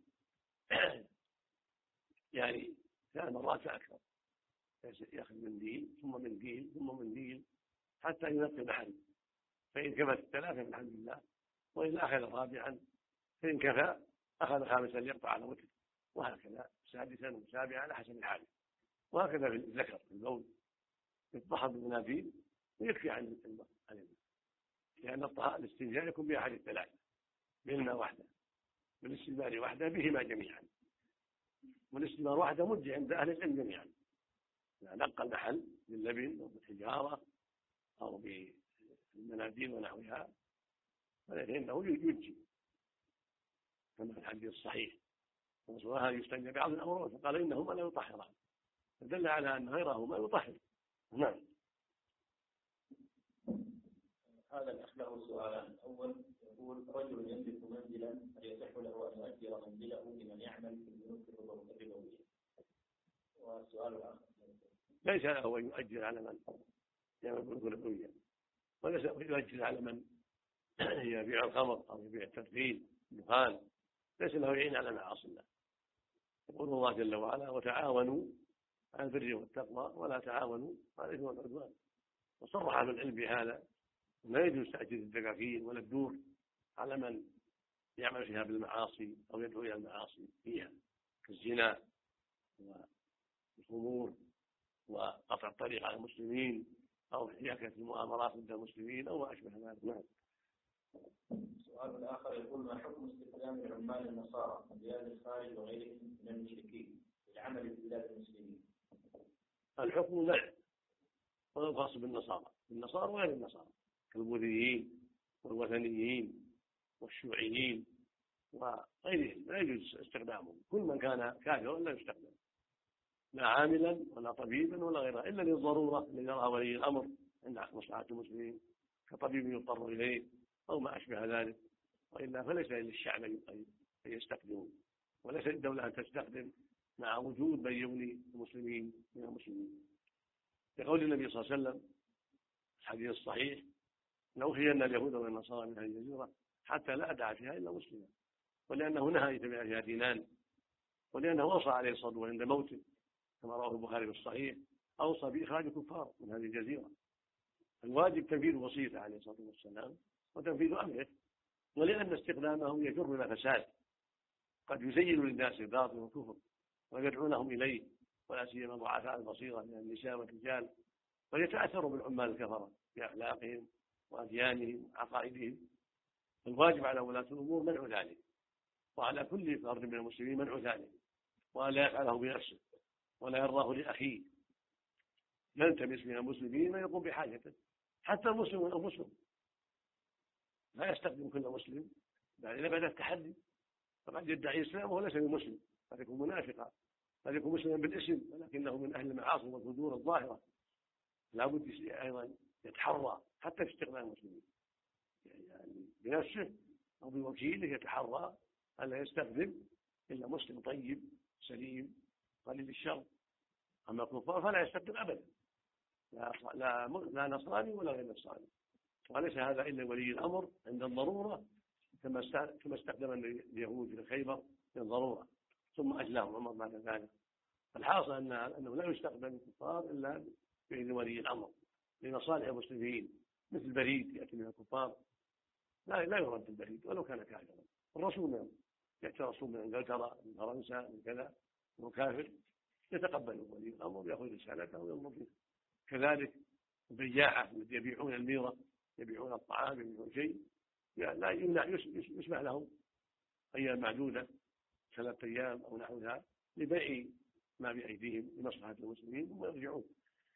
يعني 3 مرات فأكثر، يأخذ منديل ثم منديل ثم منديل حتى ينقي محل، فإن كفت 3 فالحمد لله، وإن أخذ رابعا فإن كفى أخذ 5 ليقطع على وتر، وهكذا 6 و7 على حسب الحال. وهكذا في الذكر في البول يتطهر بالمناديل ويكفي عن الماء، لأن الاستنجاء يكون بأحد الثلاث، بالماء وحده بالاستجمار وحده بهما جميعا، والاستجمار وحده مجزي عند أهل العلم جميعا، إذا نقى المحل باللبن أو بالحجارة أو بالمناديل ونحوها فإنه يجزي كما في الحديث الصحيح، وهذا يستنجى بعض الأمراض فقال إنهما لا يطهران، فدل على أن غيرهما يطهر. نعم. هذا الأخ له سؤالان. أول يقول رجل يملك منزلا هل يصح له أن يؤجر منزله لمن يعمل في البنوك الربوية؟ والسؤال الآخر ليس له أن يؤجر على من يعمل في البنوك الربوية، وليس يؤجر على من يبيع الخمر أو يبيع التدخين الدخان، ليس له يعين على معاصي الله. يقول الله جل وعلا وتعاونوا على البر والتقوى ولا تعاونوا على الإثم والعدوان، وصرح أهل العلم بهذا، لا يجوز تأجير الدكاكين ولا الدور على من يعمل فيها بالمعاصي أو يدعو إلى المعاصي فيها كالزنا والخمور وقطع الطريق على المسلمين أو حياكة المؤامرات ضد المسلمين أو ما أشبه ذلك. نعم. السؤال الآخر يقول ما حكم استخدام العمال النصارى من بلاد الخارج وغيرهم من المشركين للعمل في بلاد المسلمين؟ الحكم لا، ولا خاص بالنصارى وغير النصارى كالبوذيين والوثنيين والشيوعيين وغيرهم، لا يجوز استخدامهم. كل من كان كافرا لا يستخدم، لا عاملا ولا طبيبا ولا غيره، إلا للضرورة الذي يراها ولي الأمر عند مصلحة المسلمين كطبيب يضطر إليه أو ما أشبه ذلك، وإلا فليس للشعب أن يستخدموا، وليس للدولة أن تستخدم مع وجود من يغني المسلمين من المسلمين. لقول النبي صلى الله عليه وسلم في الحديث الصحيح لأوفين اليهود والنصارى من هذه الجزيرة حتى لا أدع فيها إلا مسلما، ولأنه نهى يتبع فيها دينان، ولأنه وصى عليه الصلاة والسلام عند موته كما رواه البخاري في الصحيح أوصى بإخراج الكفار من هذه الجزيرة. الواجب تنفيذ وصيته عليه الصلاة والسلام وتنفيذ أمره، ولأن استخدامه يجر إلى فساد، قد يزين للناس الباطل والكفر ويدعونهم إليه، ولا سيما ضعفاء البصيرة من النساء والرجال، ويتأثروا بالعمال الكفرة بأخلاقهم وأديانهم وعقائدهم. الواجب على ولاة الأمور منع ذلك، وعلى كل فرد من المسلمين منع ذلك، ولا يفعله بنفسه ولا يرضاه لأخيه، يلتمس من المسلمين ويقوم بحاجته، حتى المسلم والمسلم لا يستخدم كل مسلم إلا بعد التحدي، فقد يدعي الإسلام وهو ليس بمسلم، قد يكون منافقا، قد يكون مسلما بالاسم ولكنه من أهل المعاصي والفجور الظاهرة، لا بد أيضا يتحرى حتى في استخدام المسلمين، يعني بنفسه أو بوكيله يتحرى ألا يستخدم إلا مسلم طيب سليم قليل الشر. أما الكفار فلا يستخدم أبدا، لا نصراني ولا غير نصراني، وليس هذا إلا ولي الأمر عند الضرورة، كما استخدم اليهود في خيبر للضرورة ثم أجلاهم عمر بعد ذلك. الحاصل أنه لا يستخدم الكفار إلا بإذن ولي الأمر لمصالح المسلمين، مثل بريد يأتي من الكفار لا يرد البريد ولو كان كافرا. الرسول منه يأتي رسول من إنجلترا من فرنسا من كذا وكافر يتقبل ولي الأمر يأخذ رسالته وينظر فيه. كذلك البياعة الذين يبيعون الميرة يبيعون الطعام يبيعون شيء لا يمنع، يسمح لهم أيام معدودة 3 أيام أو نحوها لبيع ما بأيديهم لمصلحة المسلمين ثم يرجعون.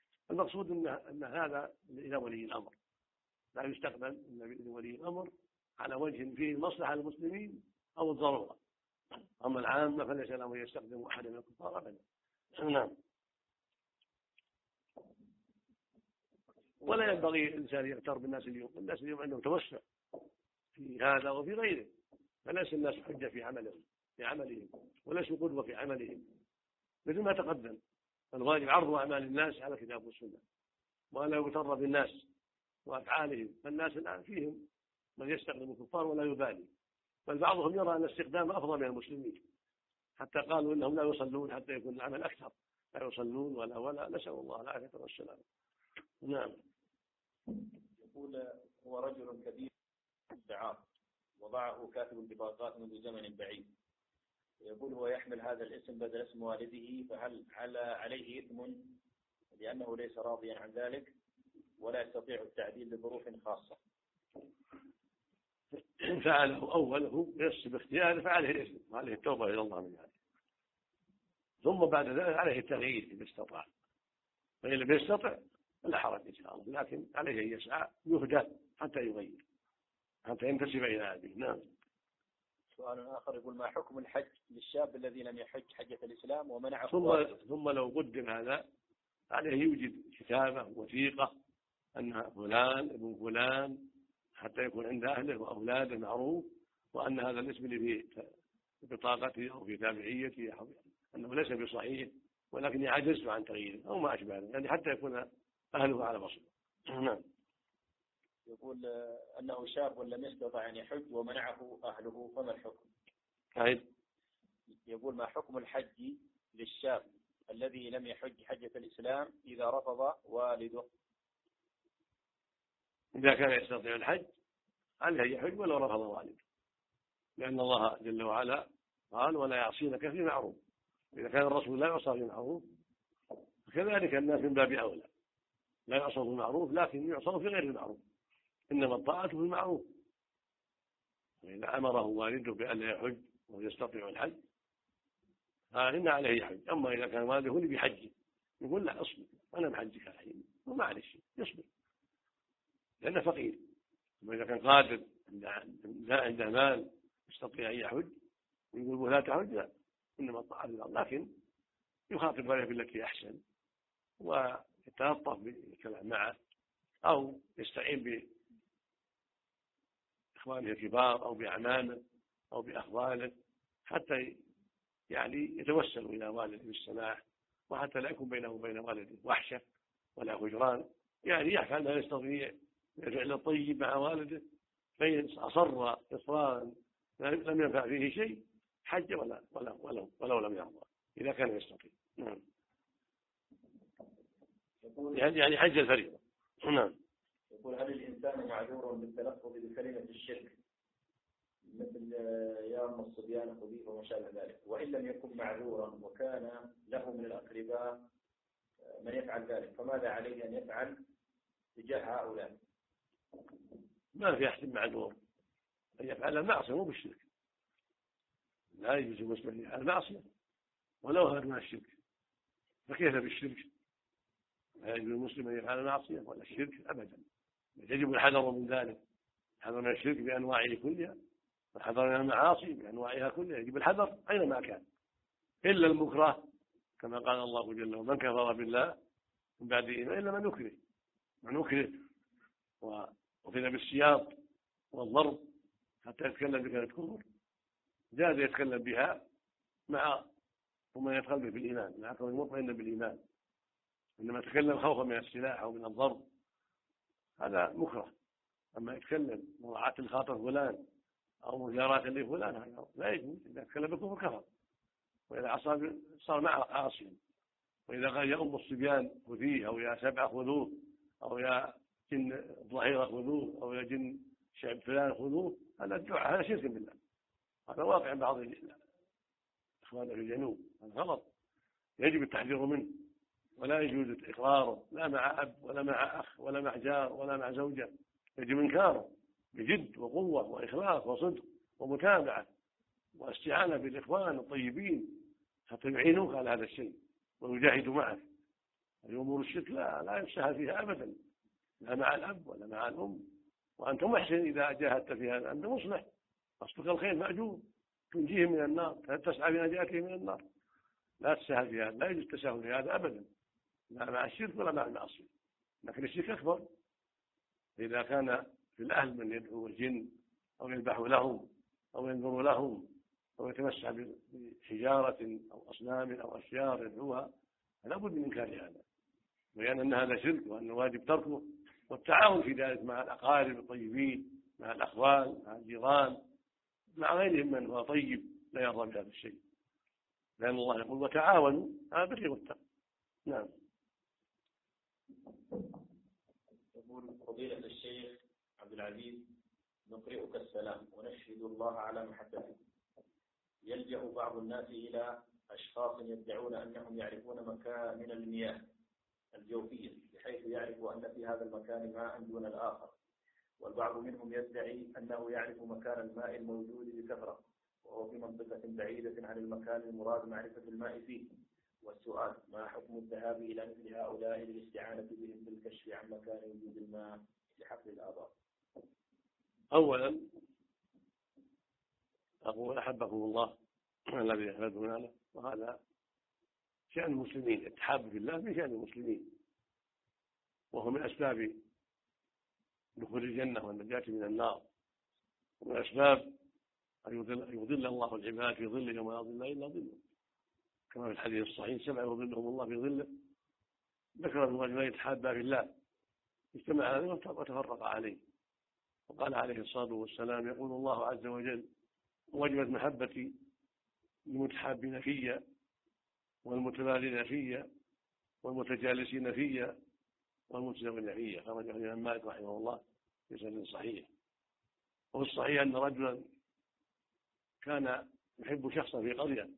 المقصود أن هذا إلى ولي الأمر، لا يستقبل إلا بإذن ولي الأمر على وجه فيه المصلحة للمسلمين أو الضرورة. أما العامة فليس لهم يستخدموا أحد من الكفار أبدا. نعم. ولا ينبغي الإنسان يغتر بالناس اليوم. الناس اليوم عندهم توسع في هذا وفي غيره، فليس الناس حجة في عملهم وليسوا قدوة في عملهم، مثل ما تقدم. الواجب عرض أعمال الناس على الكتاب والسنة، ولا يغتر بالناس وأفعالهم. فالناس الآن فيهم من يستخدم الكفار ولا يبالي، بل بعضهم يرى أن الاستخدام أفضل من المسلمين، حتى قالوا إنهم لا يصلون حتى يكون العمل أكثر، لا يصلون ولا نسأل الله العافية والسلام. نعم. يقول: هو رجل كبير الدعاء وضعه كاتب البطاقات منذ زمن بعيد، يقول هو يحمل هذا الاسم بدل اسم والده، فهل عليه إثم لأنه ليس راضيا عن ذلك ولا يستطيع التعديل لظروف خاصة؟ إن فعله أوله باختياره فعليه الإثم وعليه التوبة إلى الله من ذلك، ثم بعد ذلك عليه التغيير إذا استطاع، فإن لم يستطع فلا حرج إن شاء الله، لكن عليه أن يسعى يهدى حتى يغير، حتى ينتسب إلى أبيه. نعم. سؤال آخر يقول: ما حكم الحج للشاب الذي لم يحج حجة الإسلام ومنعه ثم لو قدم هذا عليه يوجد كتابة وثيقة أن فلان ابن فلان، حتى يكون عند أهله وأولاده معروف، وأن هذا الاسم اللي في بطاقته أو في تابعيته أنه ليس بصحيح، ولكن يعجز عن تغييره أو ما أشبه ذلك، يعني حتى يكون أهله على بصيرة. نعم. يقول أنه شاب لم يستطع أن يحج ومنعه أهله، فما الحكم؟ يقول: ما حكم الحج للشاب الذي لم يحج حجة الإسلام إذا رفض والده؟ إذا كان يستطيع الحج عليه أن يحج ولو رفض والده، لأن الله جل وعلا قال: ولا يعصينك في معروف. إذا كان الرسول لا يعصى في معروف، فكذلك الناس من باب أولى، لا يعصى في المعروف لكن يعصى في غير المعروف، إنما الطاعة في المعروف. وإذا أمره والده بأن لا يحج ويستطيع الحج فإن عليه يحج. أما إذا كان والده اللي بيحج يقول: لا اصبر أنا محجك الحين، ومعلش يصبر لأنه فقير. وإذا كان قادر عنده مال يستطيع أن يحج ويقول لا تحج، لا، إنما الطاعة لله، لكن يخاطب عليه بالتي أحسن ويتلطف بالكلام معه، أو يستعين بإخوانه الكبار أو بأعمامه أو بأخواله، حتى يعني يتوسل إلى والده بالسماح، وحتى لا يكون بينه وبين والده وحشة ولا هجران، يعني يفعل ما يستطيع من الفعل الطيب مع والده، فإن أصر إصرارا لم ينفع فيه شيء حج ولو لم يرضى إذا كان يستطيع. نعم. يعني حج الفريضة. نعم. يقول: هل الإنسان معذور بالتلفظ بكلمة الشرك مثل يا أم الصبيان خذيه وما شابه ذلك، وإن لم يكن معذورا وكان له من الأقرباء من يفعل ذلك، فماذا عليه أن يفعل تجاه هؤلاء؟ ما في أحد معذور أن يفعل المعصية مو بالشرك، لا يجوز المسلم يفعل المعصية ولو هرب من الشرك، فكيف بالشرك؟ لا يجوز المسلم أن يفعل المعصية ولا الشرك أبدا، يجب الحذر من ذلك، الحذر من الشرك بأنواعه كلها، والحذر من المعاصي بأنواعها كلها، يجب الحذر أينما كان، إلا المكره كما قال الله جل وعلا: من كفر بالله من بعد إيمانه إلا من أكره وكذا بالسياط والضرب حتى يتكلم بكلمة كفر، جاز يتكلم بها مع ومن يدخل به بالإيمان مع كونه مطمئنا بالإيمان، إنما يتكلم خوفا من السلاح أو من الضرب هذا مكره. أما يتكلم مراعاة لخاطر فلان أو مجاراة لفلان هذا لا يجوز، إذا تكلم بالكفر كفر، وإذا عصى صار معه عاصيا. وإذا قال يا أم الصبيان خذيه، أو يا سبع خذوه، أو يا جن الظهيرة خذوه، أو يا جن شعب فلان خذوه، هذا الدعاء هذا شرك بالله، هذا واقع بعض إخواننا في الجنوب، هذا غلط يجب التحذير منه، ولا يجوز إقراره لا مع أب ولا مع أخ ولا مع جار ولا مع زوجة، يجب إنكاره بجد وقوة وإخلاص وصدق ومتابعة واستعانة بالإخوان الطيبين حتى يعينوك على هذا الشيء ويجاهدوا معك. أمور الشرك لا يستهل فيها أبدا، لا مع الأب ولا مع الأم وأنت محسن إذا جاهدت في هذا، أنت مصلح، قصدك الخير مأجور، تنجيهم من النار، تسعى بنجاتهم من النار. لا تساهل في هذا، لا يجوز التساهل في هذا أبدا، لا مع الشرك ولا مع المعصية. لكن الشرك أكبر، إذا كان في الأهل من يدعو الجن أو يذبح لهم أو ينذر لهم أو يتمسح بحجارة أو أصنام أو أشجار يدعوها، فلا بد من إنكار هذا، بيان أن هذا شرك وأن واجب تركه، والتعاون في ذلك مع الأقارب الطيبين، مع الأخوان، مع الجيران، مع غيرهم من هو طيب لا يرضى بهذا الشيء، لأن الله يقول وتعاونوا على البر والتقوى. نعم. يقول فضيلة الشيخ عبد العزيز، نقرئك السلام ونشهد الله على محبته. يلجأ بعض الناس إلى أشخاص يدعون أنهم يعرفون مكان المياه الجوفية، بحيث يعرف أن في هذا المكان ماء دون الآخر، والبعض منهم يدعي أنه يعرف مكان الماء الموجود بكثرة وهو في منطقة بعيدة عن المكان المراد معرفة الماء فيه. والسؤال: ما حكم الذهاب إلى مثل هؤلاء للاستعانة بهم بالكشف عن مكان وجود الماء لحفل الآباء؟ أولا أقول أحبكم الله الذي يحمدنا له، وهذا شأن المسلمين، التحاب في الله من شأن المسلمين، وهو من أسباب دخول الجنة والنجاة من النار، ومن أسباب أن يظل الله العباد في ظل يوم لا ظل إلا ظله، كما في الحديث الصحيح: 7 يظلهم الله في ظله. ذكر الرجلين يتحابا في الله، اجتمع عليه وتفرق عليه، وقال عليه الصلاة والسلام: يقول الله عز وجل: وجبت محبتي للمتحابين في والمتبادلين في والمتجالسين في والمتزوجين في. خرجه الإمام مالك رحمه الله في سند صحيح. وفي الصحيح أن رجلا كان يحب شخصا في قرية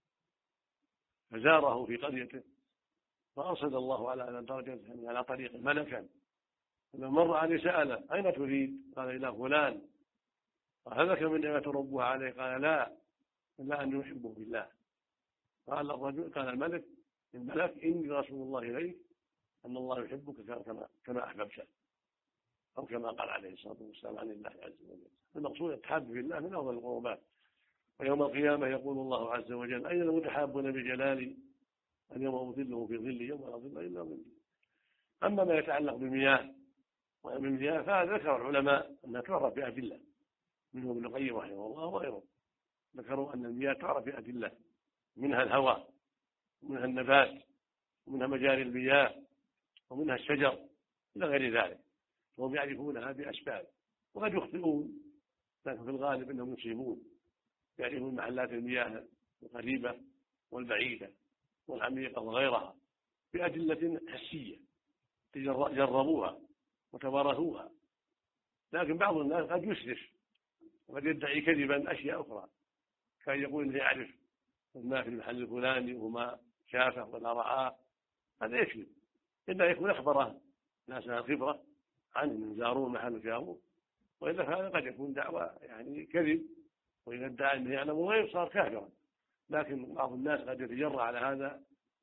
فزاره في قريته، فأرسل الله على درجته على طريق ملكا، فلما مر عليه سأله: أين تريد؟ قال: إلى فلان. قال: هل لك من نعمة ربها عليه؟ قال: لا، إلا أن يحبه بالله. قال الملك: إني رسول الله إليك أن الله يحبك كما أحببته، أو كما قال عليه الصلاة والسلام عن الله عز وجل. المقصود التحاب في الله من أفضل القربات. ويوم القيامة يقول الله عز وجل: أين المتحابون بجلالي؟ اليوم أظله في ظلي يوم لا ظل إلا ظلي. أما ما يتعلق بالمياه وبالمياه فهذا ذكر العلماء أنها تعرف بأدلة، منهم ابن القيم رحمه الله وغيره، ذكروا أن المياه تعرف بأدلة، منها الهواء ومنها النبات ومنها مجاري المياه ومنها الشجر إلى غير ذلك، وهم يعرفونها بأسباب، وقد يخطئون، لكن في الغالب أنهم يصيبون، يعرفون محلات المياه القريبة والبعيدة والعميقة وغيرها بأدلة حسية جربوها وتوارثوها. لكن بعض الناس قد يسرف وقد يدعي كذبا أشياء أخرى، كان يقول إنه يعرف الماء في المحل الفلاني وما شافه ولا رآه، هذا يكذب، إلا يكون أخبره ناس الخبرة عنه من زاروا محل شافوه، وإلا فهذا قد يكون دعوة يعني كذب، وإذا ادعى أنه يعلم غير صار كافرا. لكن بعض الناس قد يتجرأ على هذا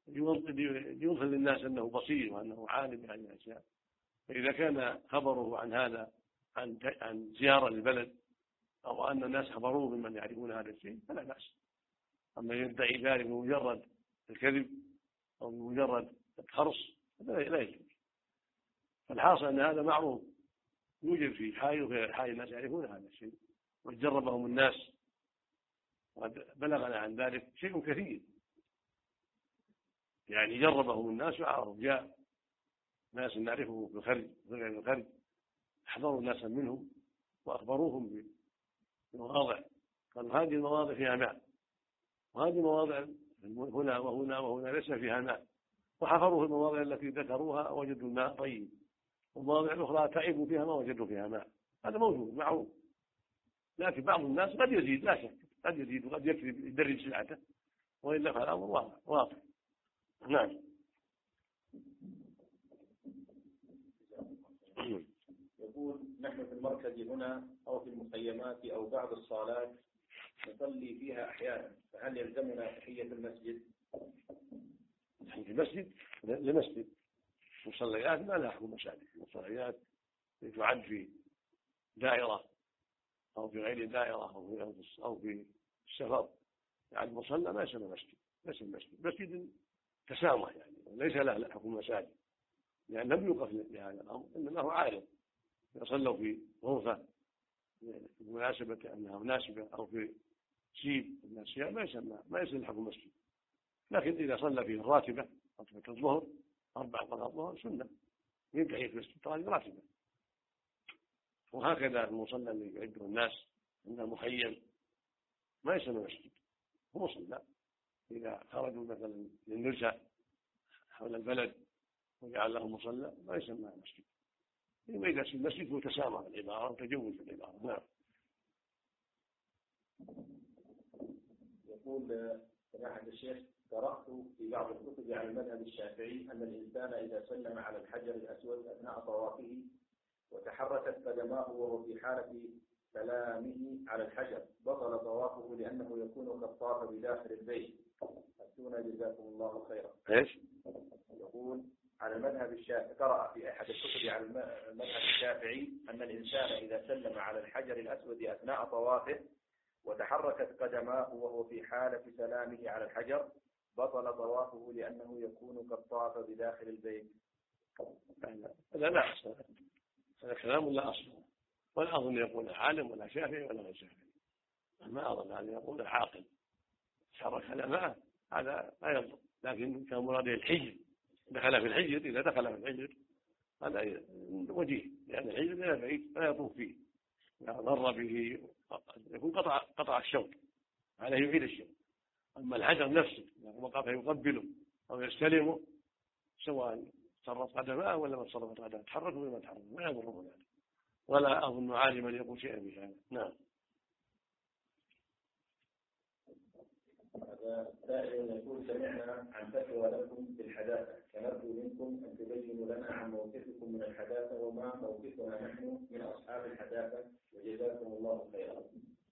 يوصل للناس أنه بصير وأنه عالم بهذه الأشياء، فإذا كان خبره عن هذا عن زيارة للبلد أو أن الناس خبروه ممن يعرفون هذا الشيء فلا بأس. أما يدعي ذلك بمجرد الكذب أو بمجرد الخرص لا يجوز. فالحاصل أن هذا معروف، يوجد في حي وغير حي الناس يعرفون هذا الشيء وجربهم الناس، وقد بلغنا عن ذلك شيء كثير، يعني جربهم الناس وعرفوا. جاء ناس نعرفه في الخارج وغير الخارج، احضروا ناسا منهم واخبروهم بمواضع، قالوا هذه المواضع فيها ماء، وهذه المواضع هنا وهنا وهنا ليس فيها ماء، وحفروا في المواضع التي ذكروها وجدوا الماء طيب، والمواضع الاخرى تعبوا فيها ما وجدوا فيها ماء. هذا موجود معروف. لكن بعض الناس قد يزيد، لا شك قد يزيد وقد يكذب يدرج سلعته، والا فالامر واضح. نعم. يقول: نحن في المركز هنا أو في المخيمات أو بعض الصالات نصلي فيها أحيانا، فهل يلزمنا تحية المسجد؟ في المسجد لمسجد، مصليات ما لها حكم مساجد، مصليات تعد في دائرة أو في غير دائرة أو في السفر يعني المصلى ما يسمى مسجد، ليس مسجد تسامح يعني ليس له حكم مساجد، لأن لم يوقف لهذا الأمر، إنما هو عارض يصلوا في غرفة بمناسبة أنها مناسبة أو في شيب الناسية ما يصل حكم مسجد. لكن إذا صلى فيه الراتبة راتبة الظهر 4 صلاة الظهر سنة من تحية المسجد هذه راتبة. وهكذا المصلى اللي يعده الناس عند المخيم ما يسمى مسجد، هو مصلى. إذا خرجوا مثلا للنزهة حول البلد وجعل له مصلى ما يسمى مسجد. إذا في المسجد هو تسامح العبارة وتجوز العبارة. نعم. يقول سماحة الشيخ: قرأت في بعض الكتب عن المذهب الشافعي أن الإنسان إذا سلم على الحجر الأسود أثناء طوافه وتحركت قدماه وهو في حالة سلامه على الحجر بطل طوافه لأنه يكون قد طاف بداخل البيت. أفتونا جزاكم الله خيرا. إيش؟ يقول على المذهب الشافعي، قرأ في أحد الكتب على المذهب الشافعي أن الإنسان إذا سلم على الحجر الأسود أثناء طوافه وتحركت قدماه وهو في حالة سلامه على الحجر بطل طوافه لأنه يكون قد طاف بداخل البيت. لا أصل هذا كلام لا أصل، ولا أظن يقول عالم ولا شافعي ولا غير شافعي، ما أظن هذا يقول عاقل تحرك هذا معه هذا لا يضر. لكن كان مراده الحجر، دخل في الحجر، إذا دخل في الحجر هذا وجيه، لأن الحجر لا بعيد لا يطوف فيه، إذا ضر به يكون قطع الشوط عليه يعيد الشوط. أما الحجر نفسه إذا وقف يقبله أو يستلمه سواء تصرف قدمه ولا ما تصرفت قدمه تحرك ولا ما تحرك ما يضره ذلك، ولا أظن عالما يقول شيئا بهذا. نعم. هذا سائل يقول: سمعنا عن فتوى لكم في الحداثة، فنرجو منكم أن تبينوا لنا عن موقفكم من الحداثة وما موقفنا نحن من أصحاب الحداثة، وجزاكم الله خيرا.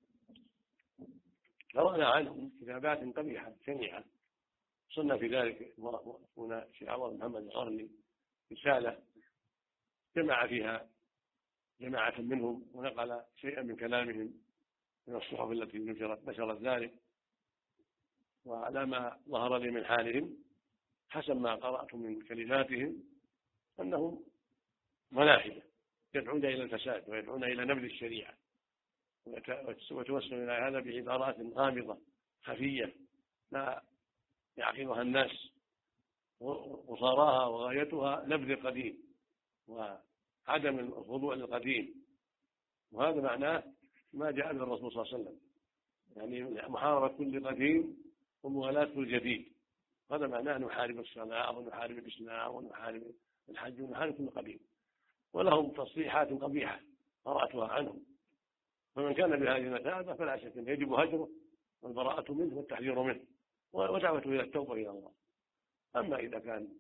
رونا عنهم كتابات قبيحة شنيعة، صنع في ذلك هنا الشيخ عوض محمد القرني رسالة جمع فيها جماعة منهم ونقل شيئا من كلامهم من الصحف التي نشرت ذلك. وعلى ما ظهر لي من حالهم حسب ما قرأت من كلماتهم أنهم ملاحدة يدعون إلى الفساد ويدعون إلى نبذ الشريعة، وتوسل إلى هذا بعبارات غامضة خفية لا يعقلها الناس، وصاراها وغايتها نبذ القديم وعدم الخضوع للقديم. وهذا معناه ما جاء به الرسول صلى الله عليه وسلم، يعني محاربة كل قديم وموالاة كل جديد. هذا معناه نحارب الصلاة ونحارب الإسلام ونحارب الحج ونحارب كل قديم. ولهم تصريحات قبيحة قرأتها عنهم، فمن كان بهذه المثابة فلا شك أنه يجب هجره والبراءة منه والتحذير منه ودعوته إلى التوبة إلى الله. أما إذا كان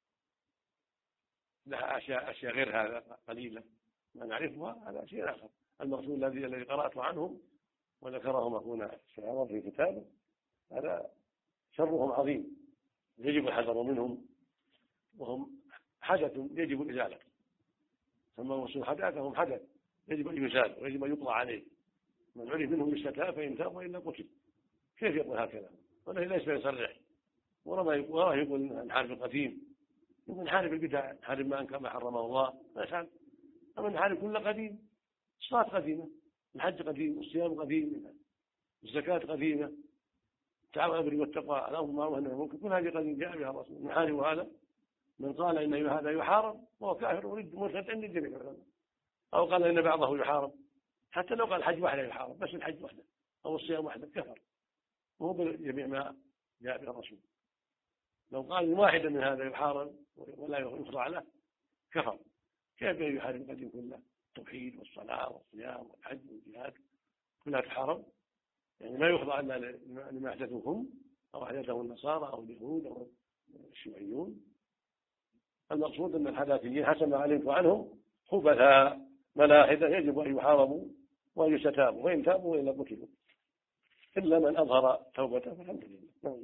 لها أشياء غير هذا قليلة ما نعرفها هذا شيء آخر. المقصود الذي قرأت عنهم وذكرهم أخونا الشيخ في كتابه هذا شرهم عظيم يجب الحذر منهم، وهم حدث يجب إزالته، ثم وصول حدثهم حدث يجب أن يزال ويجب أن يقضى عليه. من عرف منهم بالستاء فإن تاب وإلا قتل. كيف يقول هكذا؟ ولا ليس يصرح وراه يقول نحارب القديم، يقول نحارب البدع، نحارب ما حرمه الله ما يفعل. أما نحارب كل قديم، الصلاة قديمة، الحج قديم، الصيام قديم، الزكاة قديمة، تعالوا البر والتقوى، الأمر بالمعروف والنهي عن المنكر، كل هذه قد جاء بها الرسول. نحارب هذا من قال إن هذا يحارب وهو كافر مرتد عند الجميع العلماء، أو قال إن بعضه يحارب، حتى لو قال الحج وحده يحارب بس الحج وحده أو الصيام وحده كفر، وهو بجميع ما جاء به الرسول. لو قال واحدا من هذا يحارب ولا يخضع له كفر. كيف يحارب القديم كله؟ التوحيد والصلاة والصيام والحج والجهاد كلها تحارب، يعني ما يخضع إلا لما أحدثوه هم أو أحدثه النصارى أو اليهود أو الشيوعيون. المقصود أن الحداثيين حسب ما علمت عنهم خبثاء ملاحدة يجب أن يحاربوا وأن يستتابوا، وإن تابوا إلا قتلوا، إلا من أظهر توبته فالحمد لله.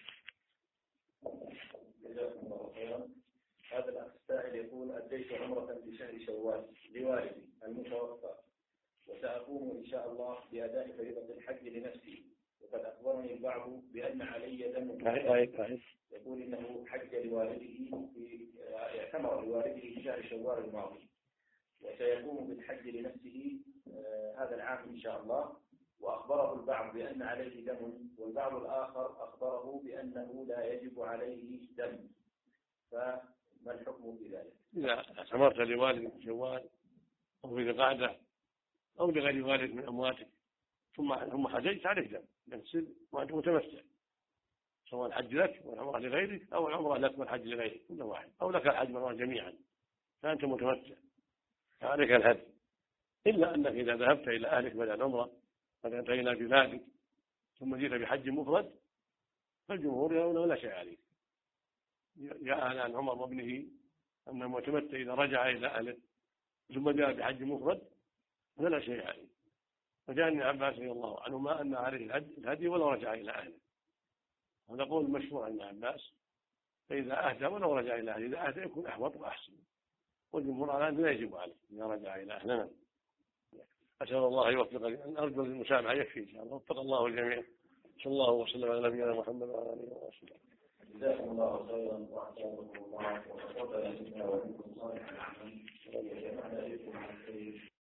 جزاكم الله خيرا. هذا الأخ السائل يقول: أديت عمرة في شهر شوال لوالدي المتوفى، وسأقوم إن شاء الله بأداء فريضة الحج لنفسي، وقد أخبرني البعض بأن علي دم يقول إنه حج لوالده اعتمر لوالده في شهر شوال الماضي، وسيقوم بالحج لنفسه هذا العام إن شاء الله. وأخبره البعض بأن عليه دم، والبعض الآخر أخبره بأنه لا يجب عليه دم، فما الحكم في ذلك؟ إذا اعتمرت لوالد في شوال أو في ذي القعدة أو لغير والد من أمواتك ثم حججت عليك دم يغسل وأنت متمتع، سواء الحج لك والعمرة لغيرك أو العمرة لك والحج لغيرك كل واحد، أو لك الحج مرة جميعا فأنت متمتع فعليك الهدي، إلا أنك إذا ذهبت إلى أهلك بعد العمرة قد أتينا بذلك ثم جئت بحج مفرد فالجمهور يرون لا شيء عليك. جاء عن عمر وابنه أن المتمتع إذا رجع إلى أهله ثم جاء بحج مفرد فلا شيء عليه. وجاء ابن عباس رضي الله عنهما أن عليه الهدي ولو رجع إلى أهله، هذا قول مشهور عن ابن عباس، فإذا أهدى ولو رجع إلى أهله إذا أهدى يكون أحوط وأحسن، والجمهور على أنه لا يجب عليه إذا رجع إلى أهلنا. أسأل الله يوفقني أن أرجو المسامحة يكفي إن شاء الله، وفق الله الجميع. صلى الله وسلم على نبينا محمد وعلى آله وصحبه. جزاكم الله خيرا وأحسنكم الله وتقبل منا ومنكم صالح الأعمال ويجعلنا لكم عن خير.